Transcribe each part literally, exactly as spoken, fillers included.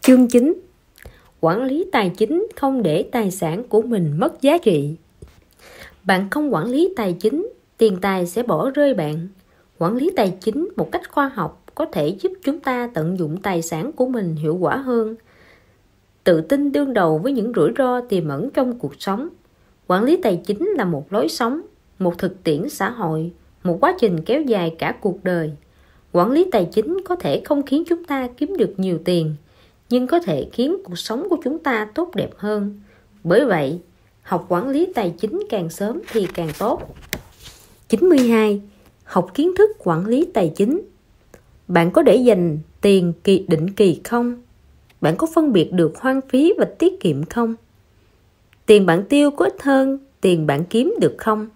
Chương chín. Quản lý tài chính không để tài sản của mình mất giá trị. Bạn không quản lý tài chính, tiền tài sẽ bỏ rơi bạn. Quản lý tài chính một cách khoa học có thể giúp chúng ta tận dụng tài sản của mình hiệu quả hơn. Tự tin đương đầu với những rủi ro tiềm ẩn trong cuộc sống. Quản lý tài chính là một lối sống, một thực tiễn xã hội, một quá trình kéo dài cả cuộc đời. Quản lý tài chính có thể không khiến chúng ta kiếm được nhiều tiền, nhưng có thể khiến cuộc sống của chúng ta tốt đẹp hơn. Bởi vậy, học quản lý tài chính càng sớm thì càng tốt. chín mươi hai. Học kiến thức quản lý tài chính. Bạn có để dành tiền kỳ định kỳ không? Bạn có phân biệt được hoang phí và tiết kiệm không? Tiền bạn tiêu có ít hơn tiền bạn kiếm được không?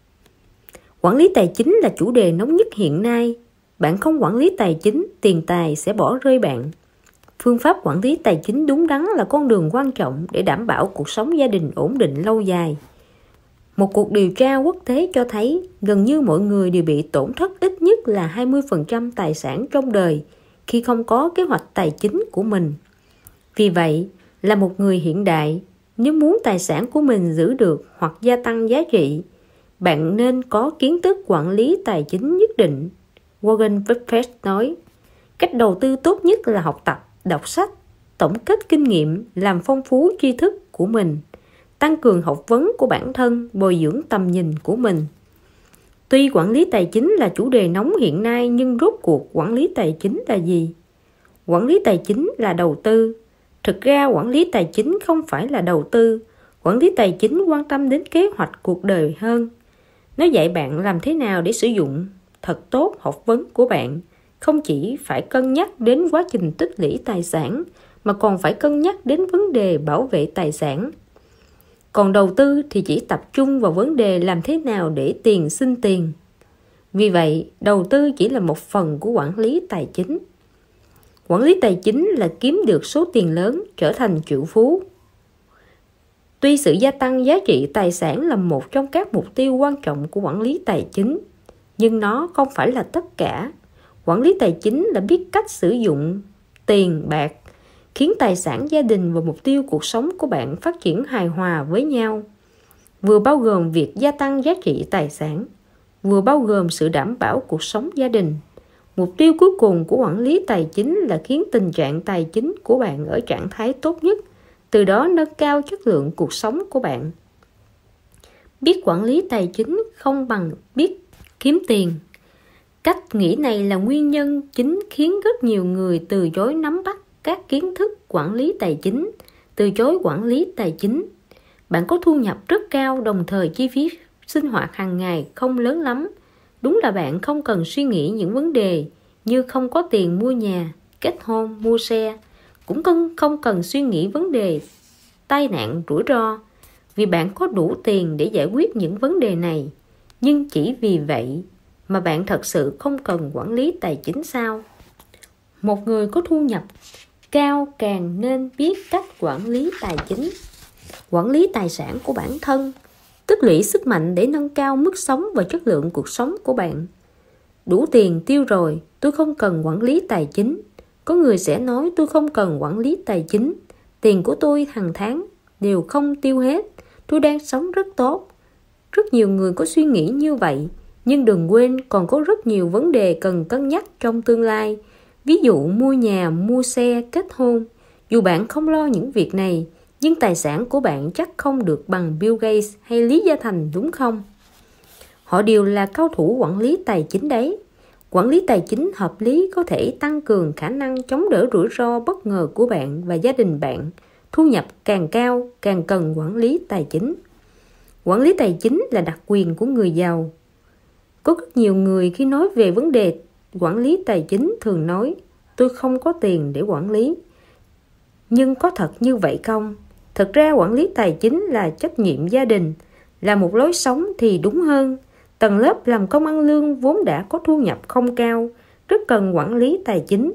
Quản lý tài chính là chủ đề nóng nhất hiện nay. Bạn không quản lý tài chính, tiền tài sẽ bỏ rơi bạn. Phương pháp quản lý tài chính đúng đắn là con đường quan trọng để đảm bảo cuộc sống gia đình ổn định lâu dài. Một cuộc điều tra quốc tế cho thấy gần như mọi người đều bị tổn thất ít nhất là hai mươi phần trăm tài sản trong đời khi không có kế hoạch tài chính của mình. Vì vậy, là một người hiện đại, nếu muốn tài sản của mình giữ được hoặc gia tăng giá trị, bạn nên có kiến thức quản lý tài chính nhất định. Warren Buffett nói, cách đầu tư tốt nhất là học tập, đọc sách, tổng kết kinh nghiệm, làm phong phú tri thức của mình, tăng cường học vấn của bản thân, bồi dưỡng tầm nhìn của mình. Tuy quản lý tài chính là chủ đề nóng hiện nay, nhưng rốt cuộc quản lý tài chính là gì? Quản lý tài chính là đầu tư. Thực ra quản lý tài chính không phải là đầu tư. Quản lý tài chính quan tâm đến kế hoạch cuộc đời hơn. Nó dạy bạn làm thế nào để sử dụng thật tốt học vấn của bạn. Không chỉ phải cân nhắc đến quá trình tích lũy tài sản, mà còn phải cân nhắc đến vấn đề bảo vệ tài sản. Còn đầu tư thì chỉ tập trung vào vấn đề làm thế nào để tiền sinh tiền. Vì vậy, đầu tư chỉ là một phần của quản lý tài chính. Quản lý tài chính là kiếm được số tiền lớn, trở thành triệu phú. Tuy sự gia tăng giá trị tài sản là một trong các mục tiêu quan trọng của quản lý tài chính, nhưng nó không phải là tất cả. Quản lý tài chính là biết cách sử dụng tiền, bạc, khiến tài sản gia đình và mục tiêu cuộc sống của bạn phát triển hài hòa với nhau. Vừa bao gồm việc gia tăng giá trị tài sản, vừa bao gồm sự đảm bảo cuộc sống gia đình. Mục tiêu cuối cùng của quản lý tài chính là khiến tình trạng tài chính của bạn ở trạng thái tốt nhất, từ đó nâng cao chất lượng cuộc sống của bạn. Biết quản lý tài chính không bằng biết kiếm tiền. Cách nghĩ này là nguyên nhân chính khiến rất nhiều người từ chối nắm bắt các kiến thức quản lý tài chính, từ chối quản lý tài chính. Bạn có thu nhập rất cao, đồng thời chi phí sinh hoạt hàng ngày không lớn lắm. Đúng là bạn không cần suy nghĩ những vấn đề như không có tiền mua nhà, kết hôn, mua xe. Cũng không cần suy nghĩ vấn đề tai nạn, rủi ro, vì bạn có đủ tiền để giải quyết những vấn đề này. Nhưng chỉ vì vậy mà bạn thật sự không cần quản lý tài chính sao? Một người có thu nhập cao càng nên biết cách quản lý tài chính. Quản lý tài sản của bản thân, tích lũy sức mạnh để nâng cao mức sống và chất lượng cuộc sống của bạn. Đủ tiền tiêu rồi, tôi không cần quản lý tài chính. Có người sẽ nói tôi không cần quản lý tài chính. Tiền của tôi hàng tháng đều không tiêu hết. Tôi đang sống rất tốt. Rất nhiều người có suy nghĩ như vậy. Nhưng đừng quên còn có rất nhiều vấn đề cần cân nhắc trong tương lai. Ví dụ mua nhà, mua xe, kết hôn. Dù bạn không lo những việc này, nhưng tài sản của bạn chắc không được bằng Bill Gates hay Lý Gia Thành, đúng không? Họ đều là cao thủ quản lý tài chính đấy. Quản lý tài chính hợp lý có thể tăng cường khả năng chống đỡ rủi ro bất ngờ của bạn và gia đình bạn. Thu nhập càng cao, càng cần quản lý tài chính. Quản lý tài chính là đặc quyền của người giàu. Có rất nhiều người khi nói về vấn đề quản lý tài chính thường nói, tôi không có tiền để quản lý. Nhưng có thật như vậy không? Thật ra quản lý tài chính là trách nhiệm gia đình, là một lối sống thì đúng hơn. Tầng lớp làm công ăn lương vốn đã có thu nhập không cao, rất cần quản lý tài chính.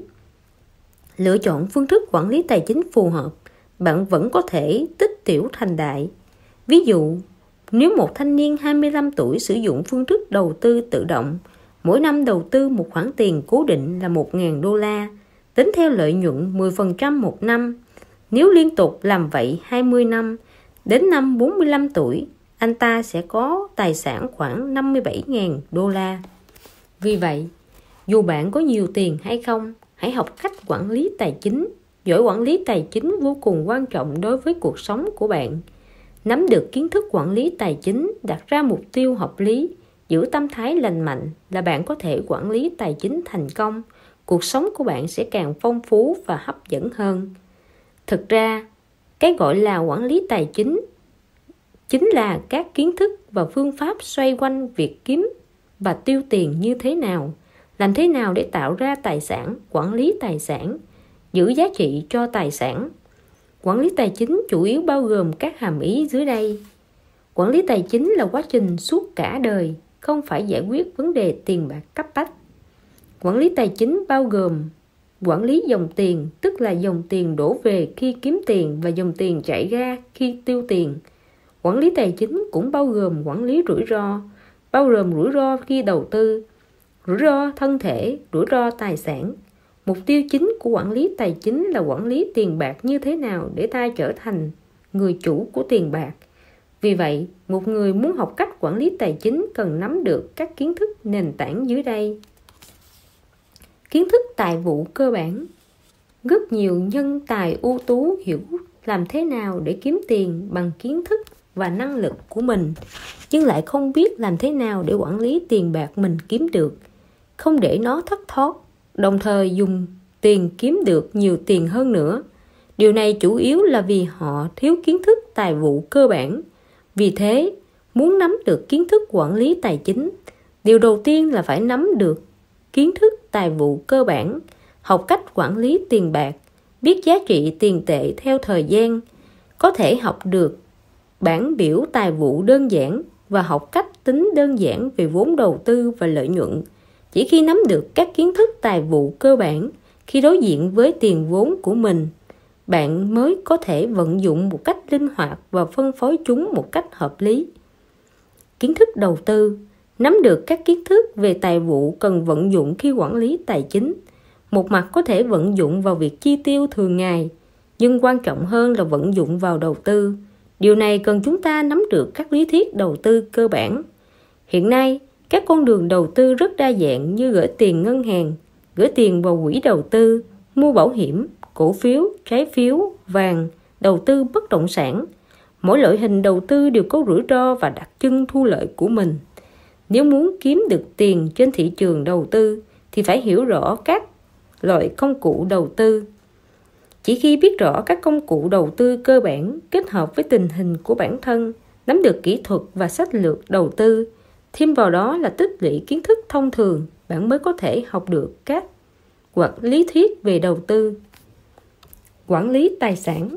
Lựa chọn phương thức quản lý tài chính phù hợp, bạn vẫn có thể tích tiểu thành đại. Ví dụ, nếu một thanh niên hai mươi lăm tuổi sử dụng phương thức đầu tư tự động, mỗi năm đầu tư một khoản tiền cố định là một nghìn đô la, tính theo lợi nhuận mười phần trăm một năm. Nếu liên tục làm vậy hai mươi năm, đến năm bốn mươi lăm tuổi, anh ta sẽ có tài sản khoảng năm mươi bảy nghìn đô la. Vì vậy, dù bạn có nhiều tiền hay không, hãy học cách quản lý tài chính. Giỏi quản lý tài chính vô cùng quan trọng đối với cuộc sống của bạn. Nắm được kiến thức quản lý tài chính, đặt ra mục tiêu hợp lý, giữ tâm thái lành mạnh là bạn có thể quản lý tài chính thành công. Cuộc sống của bạn sẽ càng phong phú và hấp dẫn hơn. Thực ra, cái gọi là quản lý tài chính chính là các kiến thức và phương pháp xoay quanh việc kiếm và tiêu tiền như thế nào, làm thế nào để tạo ra tài sản, quản lý tài sản, giữ giá trị cho tài sản. Quản lý tài chính chủ yếu bao gồm các hàm ý dưới đây. Quản lý tài chính là quá trình suốt cả đời, không phải giải quyết vấn đề tiền bạc cấp bách. Quản lý tài chính bao gồm quản lý dòng tiền, tức là dòng tiền đổ về khi kiếm tiền và dòng tiền chạy ra khi tiêu tiền. Quản lý tài chính cũng bao gồm quản lý rủi ro, bao gồm rủi ro khi đầu tư, rủi ro thân thể, rủi ro tài sản. Mục tiêu chính của quản lý tài chính là quản lý tiền bạc như thế nào để ta trở thành người chủ của tiền bạc. Vì vậy, một người muốn học cách quản lý tài chính cần nắm được các kiến thức nền tảng dưới đây. Kiến thức tài vụ cơ bản. Rất nhiều nhân tài ưu tú hiểu làm thế nào để kiếm tiền bằng kiến thức và năng lực của mình, nhưng lại không biết làm thế nào để quản lý tiền bạc mình kiếm được, không để nó thất thoát, đồng thời dùng tiền kiếm được nhiều tiền hơn nữa. Điều này chủ yếu là vì họ thiếu kiến thức tài vụ cơ bản. Vì thế, muốn nắm được kiến thức quản lý tài chính, điều đầu tiên là phải nắm được kiến thức tài vụ cơ bản, học cách quản lý tiền bạc, biết giá trị tiền tệ theo thời gian, có thể học được bảng biểu tài vụ đơn giản và học cách tính đơn giản về vốn đầu tư và lợi nhuận. Chỉ khi nắm được các kiến thức tài vụ cơ bản, khi đối diện với tiền vốn của mình, bạn mới có thể vận dụng một cách linh hoạt và phân phối chúng một cách hợp lý. Kiến thức đầu tư. Nắm được các kiến thức về tài vụ cần vận dụng khi quản lý tài chính. Một mặt có thể vận dụng vào việc chi tiêu thường ngày, nhưng quan trọng hơn là vận dụng vào đầu tư. Điều này cần chúng ta nắm được các lý thuyết đầu tư cơ bản. Hiện nay, các con đường đầu tư rất đa dạng như gửi tiền ngân hàng, gửi tiền vào quỹ đầu tư, mua bảo hiểm, cổ phiếu, trái phiếu, vàng, đầu tư bất động sản. Mỗi loại hình đầu tư đều có rủi ro và đặc trưng thu lợi của mình. Nếu muốn kiếm được tiền trên thị trường đầu tư thì phải hiểu rõ các loại công cụ đầu tư. Chỉ khi biết rõ các công cụ đầu tư cơ bản kết hợp với tình hình của bản thân, nắm được kỹ thuật và sách lược đầu tư, thêm vào đó là tích lũy kiến thức thông thường, bạn mới có thể học được các hoặc lý thuyết về đầu tư. Quản lý tài sản.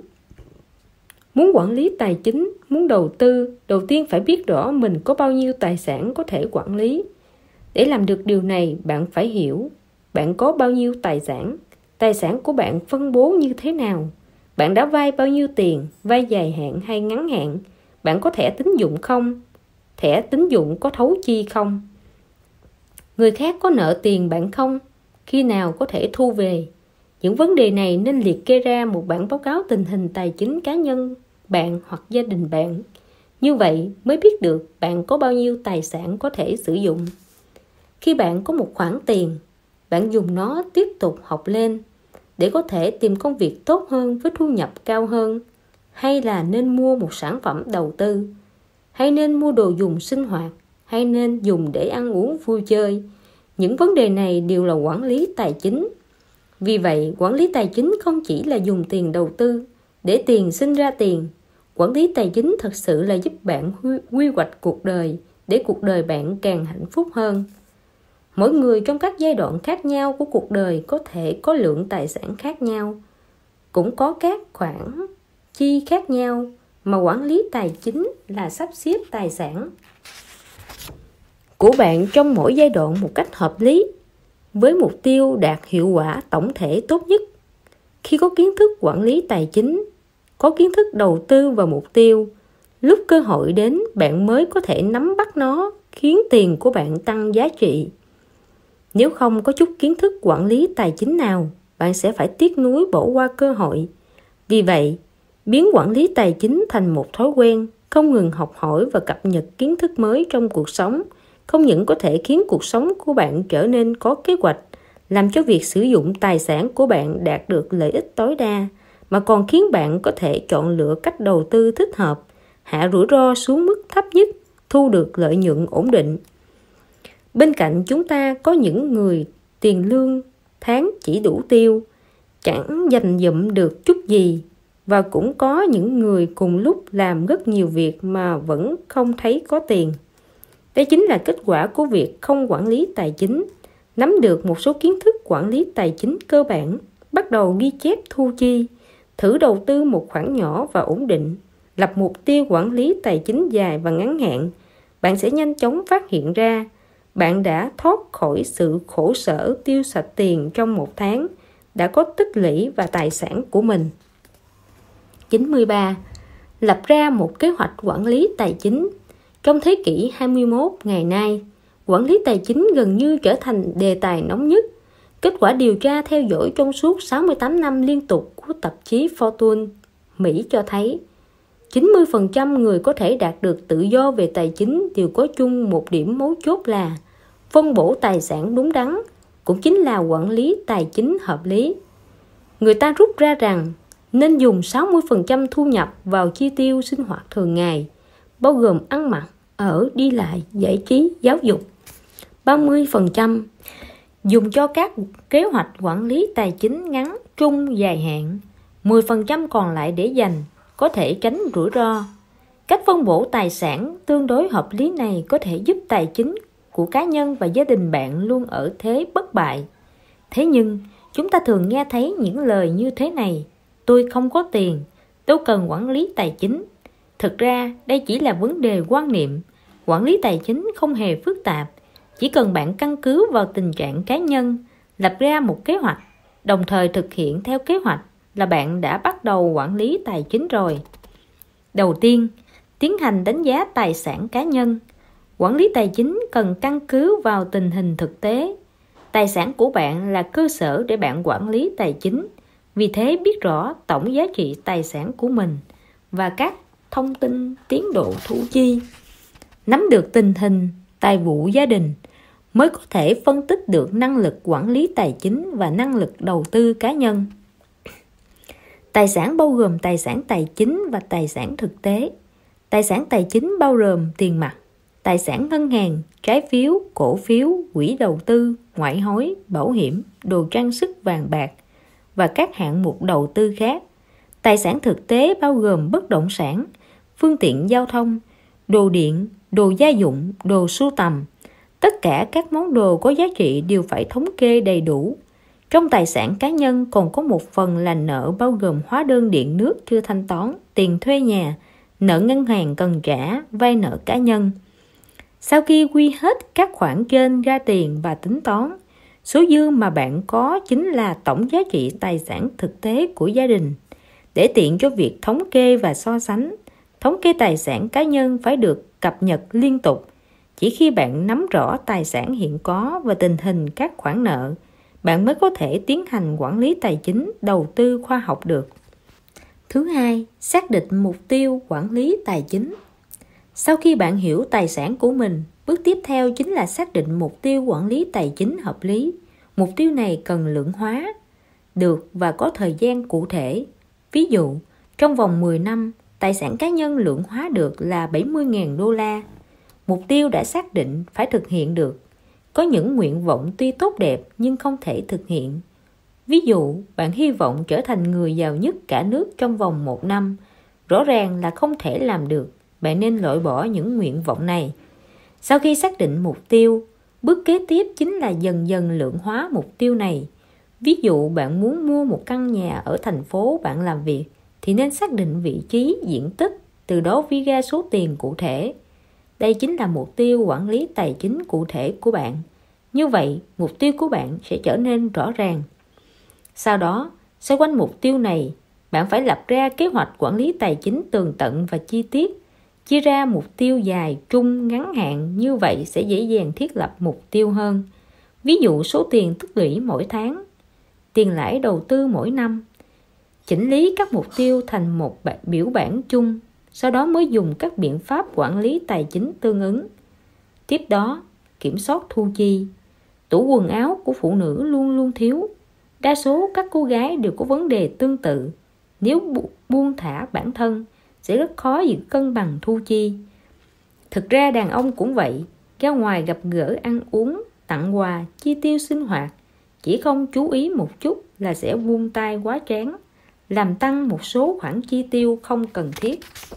Muốn quản lý tài chính, muốn đầu tư, đầu tiên phải biết rõ mình có bao nhiêu tài sản có thể quản lý. Để làm được điều này, bạn phải hiểu bạn có bao nhiêu tài sản, tài sản của bạn phân bố như thế nào, bạn đã vay bao nhiêu tiền, vay dài hạn hay ngắn hạn, bạn có thẻ tín dụng không, thẻ tín dụng có thấu chi không, người khác có nợ tiền bạn không, khi nào có thể thu về. Những vấn đề này nên liệt kê ra một bản báo cáo tình hình tài chính cá nhân bạn hoặc gia đình bạn. Như vậy mới biết được bạn có bao nhiêu tài sản có thể sử dụng. Khi bạn có một khoản tiền, bạn dùng nó tiếp tục học lên để có thể tìm công việc tốt hơn với thu nhập cao hơn, hay là nên mua một sản phẩm đầu tư, hay nên mua đồ dùng sinh hoạt, hay nên dùng để ăn uống vui chơi. Những vấn đề này đều là quản lý tài chính. Vì vậy, quản lý tài chính không chỉ là dùng tiền đầu tư để tiền sinh ra tiền. Quản lý tài chính thật sự là giúp bạn quy, quy hoạch cuộc đời để cuộc đời bạn càng hạnh phúc hơn. Mỗi người trong các giai đoạn khác nhau của cuộc đời có thể có lượng tài sản khác nhau, cũng có các khoản chi khác nhau, mà quản lý tài chính là sắp xếp tài sản của bạn trong mỗi giai đoạn một cách hợp lý, với mục tiêu đạt hiệu quả tổng thể tốt nhất. Khi có kiến thức quản lý tài chính, có kiến thức đầu tư và mục tiêu, lúc cơ hội đến bạn mới có thể nắm bắt nó, khiến tiền của bạn tăng giá trị. Nếu không có chút kiến thức quản lý tài chính nào, bạn sẽ phải tiếc nuối bỏ qua cơ hội. Vì vậy, biến quản lý tài chính thành một thói quen, không ngừng học hỏi và cập nhật kiến thức mới trong cuộc sống, không những có thể khiến cuộc sống của bạn trở nên có kế hoạch, làm cho việc sử dụng tài sản của bạn đạt được lợi ích tối đa, mà còn khiến bạn có thể chọn lựa cách đầu tư thích hợp, hạ rủi ro xuống mức thấp nhất, thu được lợi nhuận ổn định. Bên cạnh chúng ta có những người tiền lương tháng chỉ đủ tiêu, chẳng dành dụm được chút gì, và cũng có những người cùng lúc làm rất nhiều việc mà vẫn không thấy có tiền. Đây chính là kết quả của việc không quản lý tài chính. Nắm được một số kiến thức quản lý tài chính cơ bản, bắt đầu ghi chép thu chi, thử đầu tư một khoản nhỏ và ổn định, lập mục tiêu quản lý tài chính dài và ngắn hạn, bạn sẽ nhanh chóng phát hiện ra bạn đã thoát khỏi sự khổ sở tiêu sạch tiền trong một tháng, đã có tích lũy và tài sản của mình. chín mươi ba. Lập ra một kế hoạch quản lý tài chính. Trong thế kỷ hai mươi mốt ngày nay, quản lý tài chính gần như trở thành đề tài nóng nhất. Kết quả điều tra theo dõi trong suốt sáu mươi tám năm liên tục của tạp chí Fortune Mỹ cho thấy chín mươi phần trăm người có thể đạt được tự do về tài chính đều có chung một điểm mấu chốt là phân bổ tài sản đúng đắn, cũng chính là quản lý tài chính hợp lý. Người ta rút ra rằng nên dùng sáu mươi phần trăm thu nhập vào chi tiêu sinh hoạt thường ngày, bao gồm ăn mặc, ở, đi lại, giải trí, giáo dục. ba mươi phần trăm dùng cho các kế hoạch quản lý tài chính ngắn, trung, dài hạn. mười phần trăm còn lại để dành, có thể tránh rủi ro. Cách phân bổ tài sản tương đối hợp lý này có thể giúp tài chính của cá nhân và gia đình bạn luôn ở thế bất bại. Thế nhưng, chúng ta thường nghe thấy những lời như thế này: tôi không có tiền, tôi cần quản lý tài chính. Thực ra, đây chỉ là vấn đề quan niệm. Quản lý tài chính không hề phức tạp. Chỉ cần bạn căn cứ vào tình trạng cá nhân, lập ra một kế hoạch, đồng thời thực hiện theo kế hoạch là bạn đã bắt đầu quản lý tài chính rồi. Đầu tiên, tiến hành đánh giá tài sản cá nhân. Quản lý tài chính cần căn cứ vào tình hình thực tế. Tài sản của bạn là cơ sở để bạn quản lý tài chính. Vì thế, biết rõ tổng giá trị tài sản của mình và các thông tin tiến độ thu chi, nắm được tình hình tài vụ gia đình, mới có thể phân tích được năng lực quản lý tài chính và năng lực đầu tư cá nhân. Tài sản bao gồm tài sản tài chính và tài sản thực tế. Tài sản tài chính bao gồm tiền mặt, tài sản ngân hàng, trái phiếu, cổ phiếu, quỹ đầu tư, ngoại hối, bảo hiểm, đồ trang sức vàng bạc và các hạng mục đầu tư khác. Tài sản thực tế bao gồm bất động sản, phương tiện giao thông, đồ điện, đồ gia dụng, đồ sưu tầm. Tất cả các món đồ có giá trị đều phải thống kê đầy đủ. Trong tài sản cá nhân còn có một phần là nợ bao gồm hóa đơn điện nước chưa thanh toán, tiền thuê nhà, nợ ngân hàng cần trả, vay nợ cá nhân. Sau khi quy hết các khoản trên ra tiền và tính toán, số dư mà bạn có chính là tổng giá trị tài sản thực tế của gia đình. Để tiện cho việc thống kê và so sánh, thống kê tài sản cá nhân phải được cập nhật liên tục. Chỉ khi bạn nắm rõ tài sản hiện có và tình hình các khoản nợ, bạn mới có thể tiến hành quản lý tài chính, đầu tư khoa học được. Thứ hai, xác định mục tiêu quản lý tài chính. Sau khi bạn hiểu tài sản của mình, bước tiếp theo chính là xác định mục tiêu quản lý tài chính hợp lý. Mục tiêu này cần lượng hóa được và có thời gian cụ thể. Ví dụ, trong vòng mười năm, tài sản cá nhân lượng hóa được là bảy mươi nghìn đô la. Mục tiêu đã xác định phải thực hiện được. Có những nguyện vọng tuy tốt đẹp nhưng không thể thực hiện. Ví dụ, bạn hy vọng trở thành người giàu nhất cả nước trong vòng một năm. Rõ ràng là không thể làm được. Bạn nên loại bỏ những nguyện vọng này. Sau khi xác định mục tiêu, bước kế tiếp chính là dần dần lượng hóa mục tiêu này. Ví dụ bạn muốn mua một căn nhà ở thành phố bạn làm việc, thì nên xác định vị trí, diện tích, từ đó viết ra số tiền cụ thể. Đây chính là mục tiêu quản lý tài chính cụ thể của bạn. Như vậy, mục tiêu của bạn sẽ trở nên rõ ràng. Sau đó, xoay quanh mục tiêu này, bạn phải lập ra kế hoạch quản lý tài chính tường tận và chi tiết. Chia ra mục tiêu dài, trung, ngắn hạn, như vậy sẽ dễ dàng thiết lập mục tiêu hơn. Ví dụ số tiền tích lũy mỗi tháng. tiền lãi đầu tư mỗi năm. Chỉnh lý các mục tiêu thành một biểu bản chung, sau đó mới dùng các biện pháp quản lý tài chính tương ứng. Tiếp đó, kiểm soát thu chi. Tủ quần áo của phụ nữ luôn luôn thiếu. Đa số các cô gái đều có vấn đề tương tự. Nếu buông thả bản thân, sẽ rất khó giữ cân bằng thu chi. Thực ra đàn ông cũng vậy, ra ngoài gặp gỡ ăn uống, tặng quà, chi tiêu sinh hoạt, chỉ không chú ý một chút là sẽ buông tay quá trán, làm tăng một số khoản chi tiêu không cần thiết.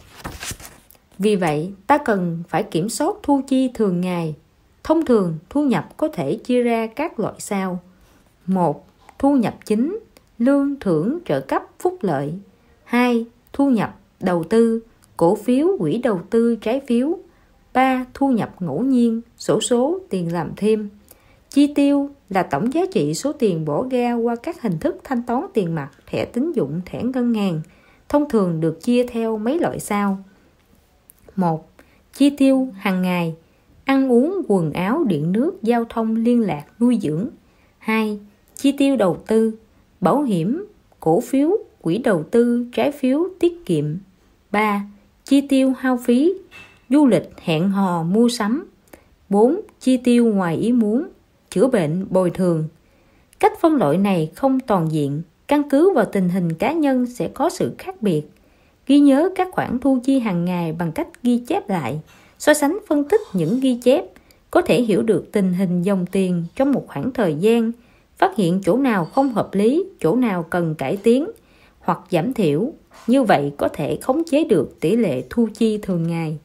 Vì vậy, ta cần phải kiểm soát thu chi thường ngày. Thông thường, thu nhập có thể chia ra các loại sau. một. Thu nhập chính, lương thưởng trợ cấp phúc lợi. hai. Thu nhập đầu tư, cổ phiếu, quỹ đầu tư, trái phiếu. ba. Thu nhập ngẫu nhiên, xổ số, tiền làm thêm. Chi tiêu là tổng giá trị số tiền bỏ ra qua các hình thức thanh toán tiền mặt, thẻ tín dụng, thẻ ngân hàng. Thông thường được chia theo mấy loại sau. một. Chi tiêu hàng ngày, ăn uống, quần áo, điện nước, giao thông, liên lạc, nuôi dưỡng. hai. Chi tiêu đầu tư, bảo hiểm, cổ phiếu, quỹ đầu tư, trái phiếu, tiết kiệm. ba. Chi tiêu hao phí, du lịch, hẹn hò, mua sắm. bốn. Chi tiêu ngoài ý muốn, chữa bệnh, bồi thường. Cách phân loại này không toàn diện, căn cứ vào tình hình cá nhân sẽ có sự khác biệt. Ghi nhớ các khoản thu chi hàng ngày bằng cách ghi chép lại, so sánh phân tích những ghi chép, có thể hiểu được tình hình dòng tiền trong một khoảng thời gian, phát hiện chỗ nào không hợp lý, chỗ nào cần cải tiến hoặc giảm thiểu. Như vậy có thể khống chế được tỷ lệ thu chi thường ngày.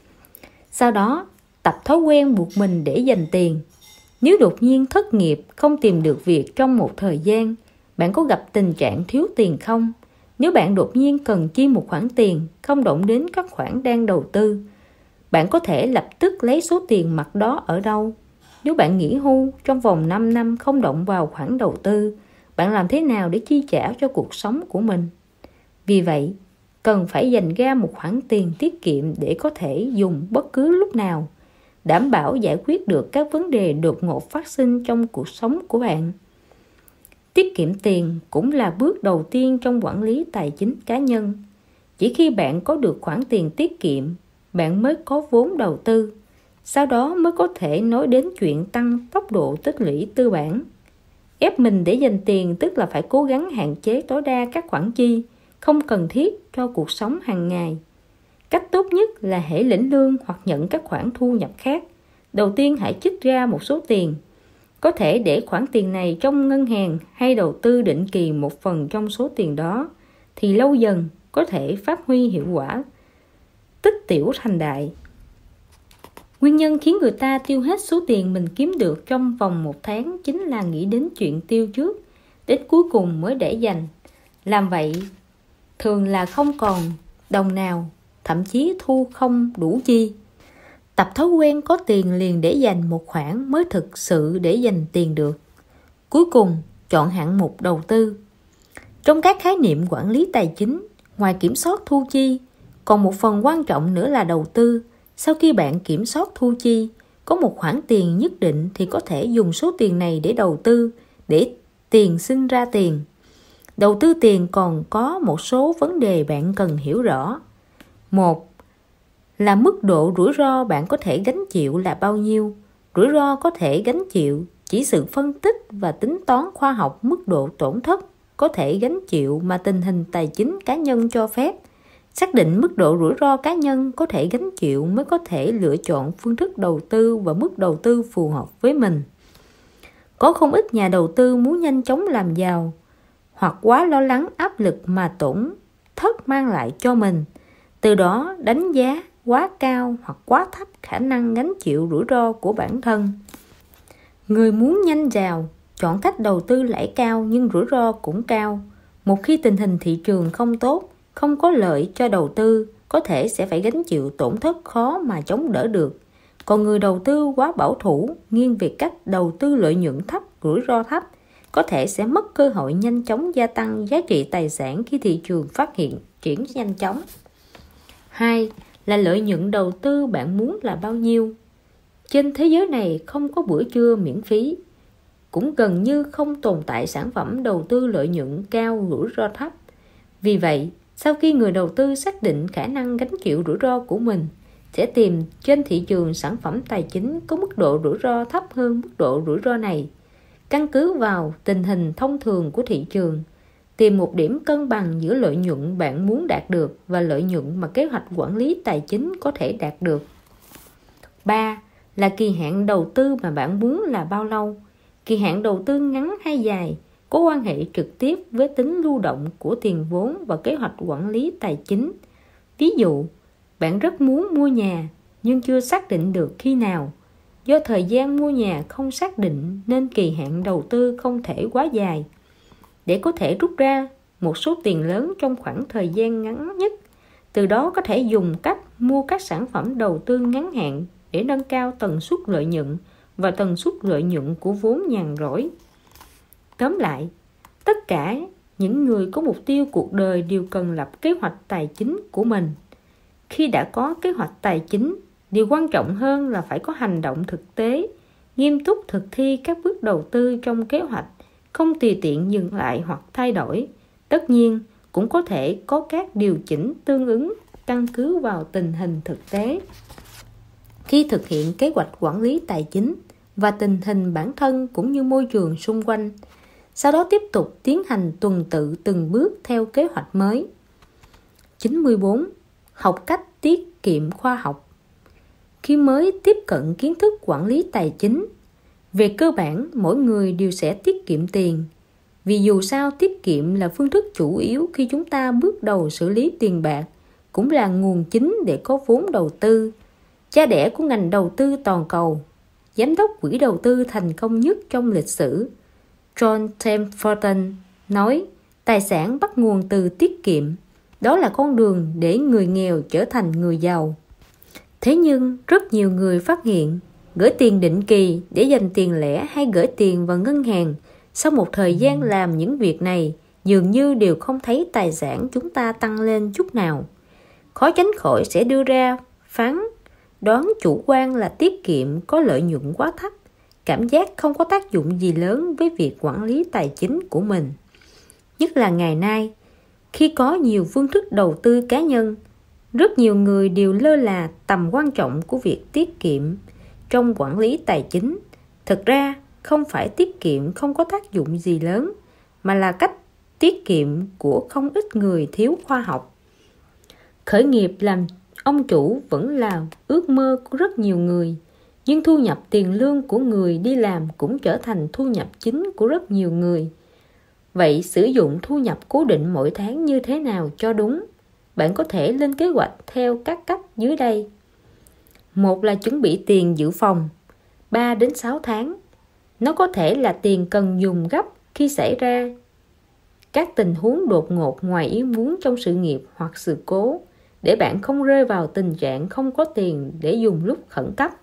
Sau đó, tập thói quen buộc mình để dành tiền. Nếu đột nhiên thất nghiệp, không tìm được việc trong một thời gian, bạn có gặp tình trạng thiếu tiền không? Nếu bạn đột nhiên cần chi một khoản tiền, không động đến các khoản đang đầu tư, bạn có thể lập tức lấy số tiền mặt đó ở đâu? Nếu bạn nghỉ hưu trong vòng năm năm không động vào khoản đầu tư, bạn làm thế nào để chi trả cho cuộc sống của mình? Vì vậy, cần phải dành ra một khoản tiền tiết kiệm để có thể dùng bất cứ lúc nào, đảm bảo giải quyết được các vấn đề đột ngột phát sinh trong cuộc sống của bạn. Tiết kiệm tiền cũng là bước đầu tiên trong quản lý tài chính cá nhân. Chỉ khi bạn có được khoản tiền tiết kiệm, bạn mới có vốn đầu tư. Sau đó mới có thể nói đến chuyện tăng tốc độ tích lũy tư bản. Ép mình để dành tiền tức là phải cố gắng hạn chế tối đa các khoản chi không cần thiết cho cuộc sống hàng ngày. Cách tốt nhất là hễ lĩnh lương hoặc nhận các khoản thu nhập khác, đầu tiên hãy trích ra một số tiền. Có thể để khoản tiền này trong ngân hàng hay đầu tư định kỳ một phần trong số tiền đó, thì lâu dần có thể phát huy hiệu quả, tích tiểu thành đại. Nguyên nhân khiến người ta tiêu hết số tiền mình kiếm được trong vòng một tháng chính là nghĩ đến chuyện tiêu trước, đến cuối cùng mới để dành. Làm vậy thường là không còn đồng nào, thậm chí thu không đủ chi. Tập thói quen có tiền liền để dành một khoản mới thực sự để dành tiền được. Cuối cùng, chọn hạng mục đầu tư. Trong các khái niệm quản lý tài chính, ngoài kiểm soát thu chi, còn một phần quan trọng nữa là đầu tư. Sau khi bạn kiểm soát thu chi, có một khoản tiền nhất định thì có thể dùng số tiền này để đầu tư, để tiền sinh ra tiền. Đầu tư tiền còn có một số vấn đề bạn cần hiểu rõ. Một là mức độ rủi ro bạn có thể gánh chịu là bao nhiêu. Rủi ro có thể gánh chịu chỉ sự phân tích và tính toán khoa học mức độ tổn thất có thể gánh chịu mà tình hình tài chính cá nhân cho phép. Xác định mức độ rủi ro cá nhân có thể gánh chịu mới có thể lựa chọn phương thức đầu tư và mức đầu tư phù hợp với mình. Có không ít nhà đầu tư muốn nhanh chóng làm giàu, hoặc quá lo lắng áp lực mà tổn thất mang lại cho mình, từ đó đánh giá quá cao hoặc quá thấp khả năng gánh chịu rủi ro của bản thân. Người muốn nhanh giàu chọn cách đầu tư lãi cao nhưng rủi ro cũng cao. Một khi tình hình thị trường không tốt, không có lợi cho đầu tư, có thể sẽ phải gánh chịu tổn thất khó mà chống đỡ được. Còn người đầu tư quá bảo thủ, nghiêng về cách đầu tư lợi nhuận thấp, rủi ro thấp, có thể sẽ mất cơ hội nhanh chóng gia tăng giá trị tài sản khi thị trường phát hiện triển nhanh chóng. Hai là lợi nhuận đầu tư bạn muốn là bao nhiêu. Trên thế giới này không có bữa trưa miễn phí. cũng gần như không tồn tại sản phẩm đầu tư lợi nhuận cao rủi ro thấp. Vì vậy, sau khi người đầu tư xác định khả năng gánh chịu rủi ro của mình, sẽ tìm trên thị trường sản phẩm tài chính có mức độ rủi ro thấp hơn mức độ rủi ro này. Căn cứ vào tình hình thông thường của thị trường, tìm một điểm cân bằng giữa lợi nhuận bạn muốn đạt được và lợi nhuận mà kế hoạch quản lý tài chính có thể đạt được. ba. Là kỳ hạn đầu tư mà bạn muốn là bao lâu? Kỳ hạn đầu tư ngắn hay dài có quan hệ trực tiếp với tính lưu động của tiền vốn và kế hoạch quản lý tài chính. Ví dụ, bạn rất muốn mua nhà nhưng chưa xác định được khi nào. Do thời gian mua nhà không xác định nên kỳ hạn đầu tư không thể quá dài. Để có thể rút ra một số tiền lớn trong khoảng thời gian ngắn nhất, từ đó có thể dùng cách mua các sản phẩm đầu tư ngắn hạn để nâng cao tần suất lợi nhuận và tần suất lợi nhuận của vốn nhàn rỗi. Tóm lại, tất cả những người có mục tiêu cuộc đời đều cần lập kế hoạch tài chính của mình. Khi đã có kế hoạch tài chính, điều quan trọng hơn là phải có hành động thực tế, nghiêm túc thực thi các bước đầu tư trong kế hoạch, không tùy tiện dừng lại hoặc thay đổi. Tất nhiên, cũng có thể có các điều chỉnh tương ứng căn cứ vào tình hình thực tế. Khi thực hiện kế hoạch quản lý tài chính và tình hình bản thân cũng như môi trường xung quanh, sau đó tiếp tục tiến hành tuần tự từng bước theo kế hoạch mới. chín mươi bốn. Học cách tiết kiệm khoa học. Khi mới tiếp cận kiến thức quản lý tài chính, về cơ bản mỗi người đều sẽ tiết kiệm tiền. Vì dù sao tiết kiệm là phương thức chủ yếu khi chúng ta bước đầu xử lý tiền bạc, cũng là nguồn chính để có vốn đầu tư. Cha đẻ của ngành đầu tư toàn cầu, giám đốc quỹ đầu tư thành công nhất trong lịch sử, John Templeton nói, tài sản bắt nguồn từ tiết kiệm. Đó là con đường để người nghèo trở thành người giàu. Thế nhưng rất nhiều người phát hiện gửi tiền định kỳ để dành tiền lẻ hay gửi tiền vào ngân hàng, sau một thời gian làm những việc này, dường như đều không thấy tài sản chúng ta tăng lên chút nào. Khó tránh khỏi sẽ đưa ra phán đoán chủ quan là tiết kiệm có lợi nhuận quá thấp, cảm giác không có tác dụng gì lớn với việc quản lý tài chính của mình. Nhất là ngày nay, khi có nhiều phương thức đầu tư cá nhân, rất nhiều người đều lơ là tầm quan trọng của việc tiết kiệm trong quản lý tài chính. Thực ra, không phải tiết kiệm không có tác dụng gì lớn, mà là cách tiết kiệm của không ít người thiếu khoa học. Khởi nghiệp làm ông chủ vẫn là ước mơ của rất nhiều người, nhưng thu nhập tiền lương của người đi làm cũng trở thành thu nhập chính của rất nhiều người. Vậy sử dụng thu nhập cố định mỗi tháng như thế nào cho đúng? Bạn có thể lên kế hoạch theo các cách dưới đây. Một là chuẩn bị tiền dự phòng ba đến sáu tháng. Nó có thể là tiền cần dùng gấp khi xảy ra các tình huống đột ngột ngoài ý muốn trong sự nghiệp hoặc sự cố, để bạn không rơi vào tình trạng không có tiền để dùng lúc khẩn cấp.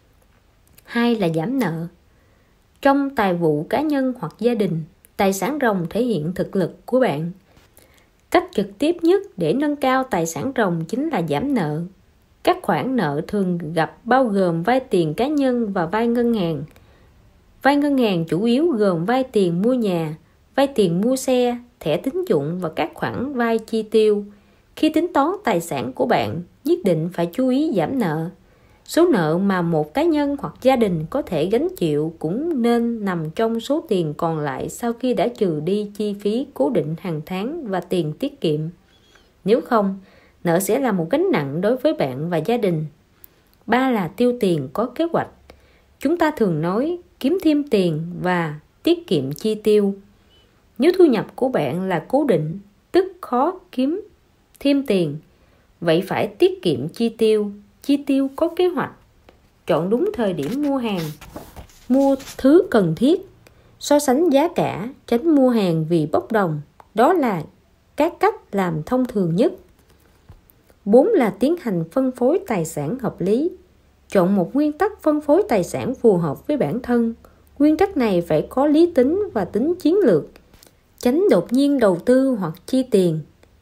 Hai là giảm nợ. Trong tài vụ cá nhân hoặc gia đình, tài sản ròng thể hiện thực lực của bạn. Cách trực tiếp nhất để nâng cao tài sản ròng chính là giảm nợ. Các khoản nợ thường gặp bao gồm vay tiền cá nhân và vay ngân hàng. Vay ngân hàng chủ yếu gồm vay tiền mua nhà, vay tiền mua xe, thẻ tín dụng và các khoản vay chi tiêu. Khi tính toán tài sản của bạn, nhất định phải chú ý giảm nợ. Số nợ mà một cá nhân hoặc gia đình có thể gánh chịu cũng nên nằm trong số tiền còn lại sau khi đã trừ đi chi phí cố định hàng tháng và tiền tiết kiệm. Nếu không, nợ sẽ là một gánh nặng đối với bạn và gia đình. Ba là tiêu tiền có kế hoạch. Chúng ta thường nói kiếm thêm tiền và tiết kiệm chi tiêu. Nếu thu nhập của bạn là cố định, tức khó kiếm thêm tiền, vậy phải tiết kiệm chi tiêu. Chi tiêu có kế hoạch, chọn đúng thời điểm mua hàng, mua thứ cần thiết, so sánh giá cả, tránh mua hàng vì bốc đồng. Đó là các cách làm thông thường nhất. Bốn là tiến hành phân phối tài sản hợp lý. Chọn một nguyên tắc phân phối tài sản phù hợp với bản thân. Nguyên tắc này phải có lý tính và tính chiến lược, tránh đột nhiên đầu tư hoặc chi tiền.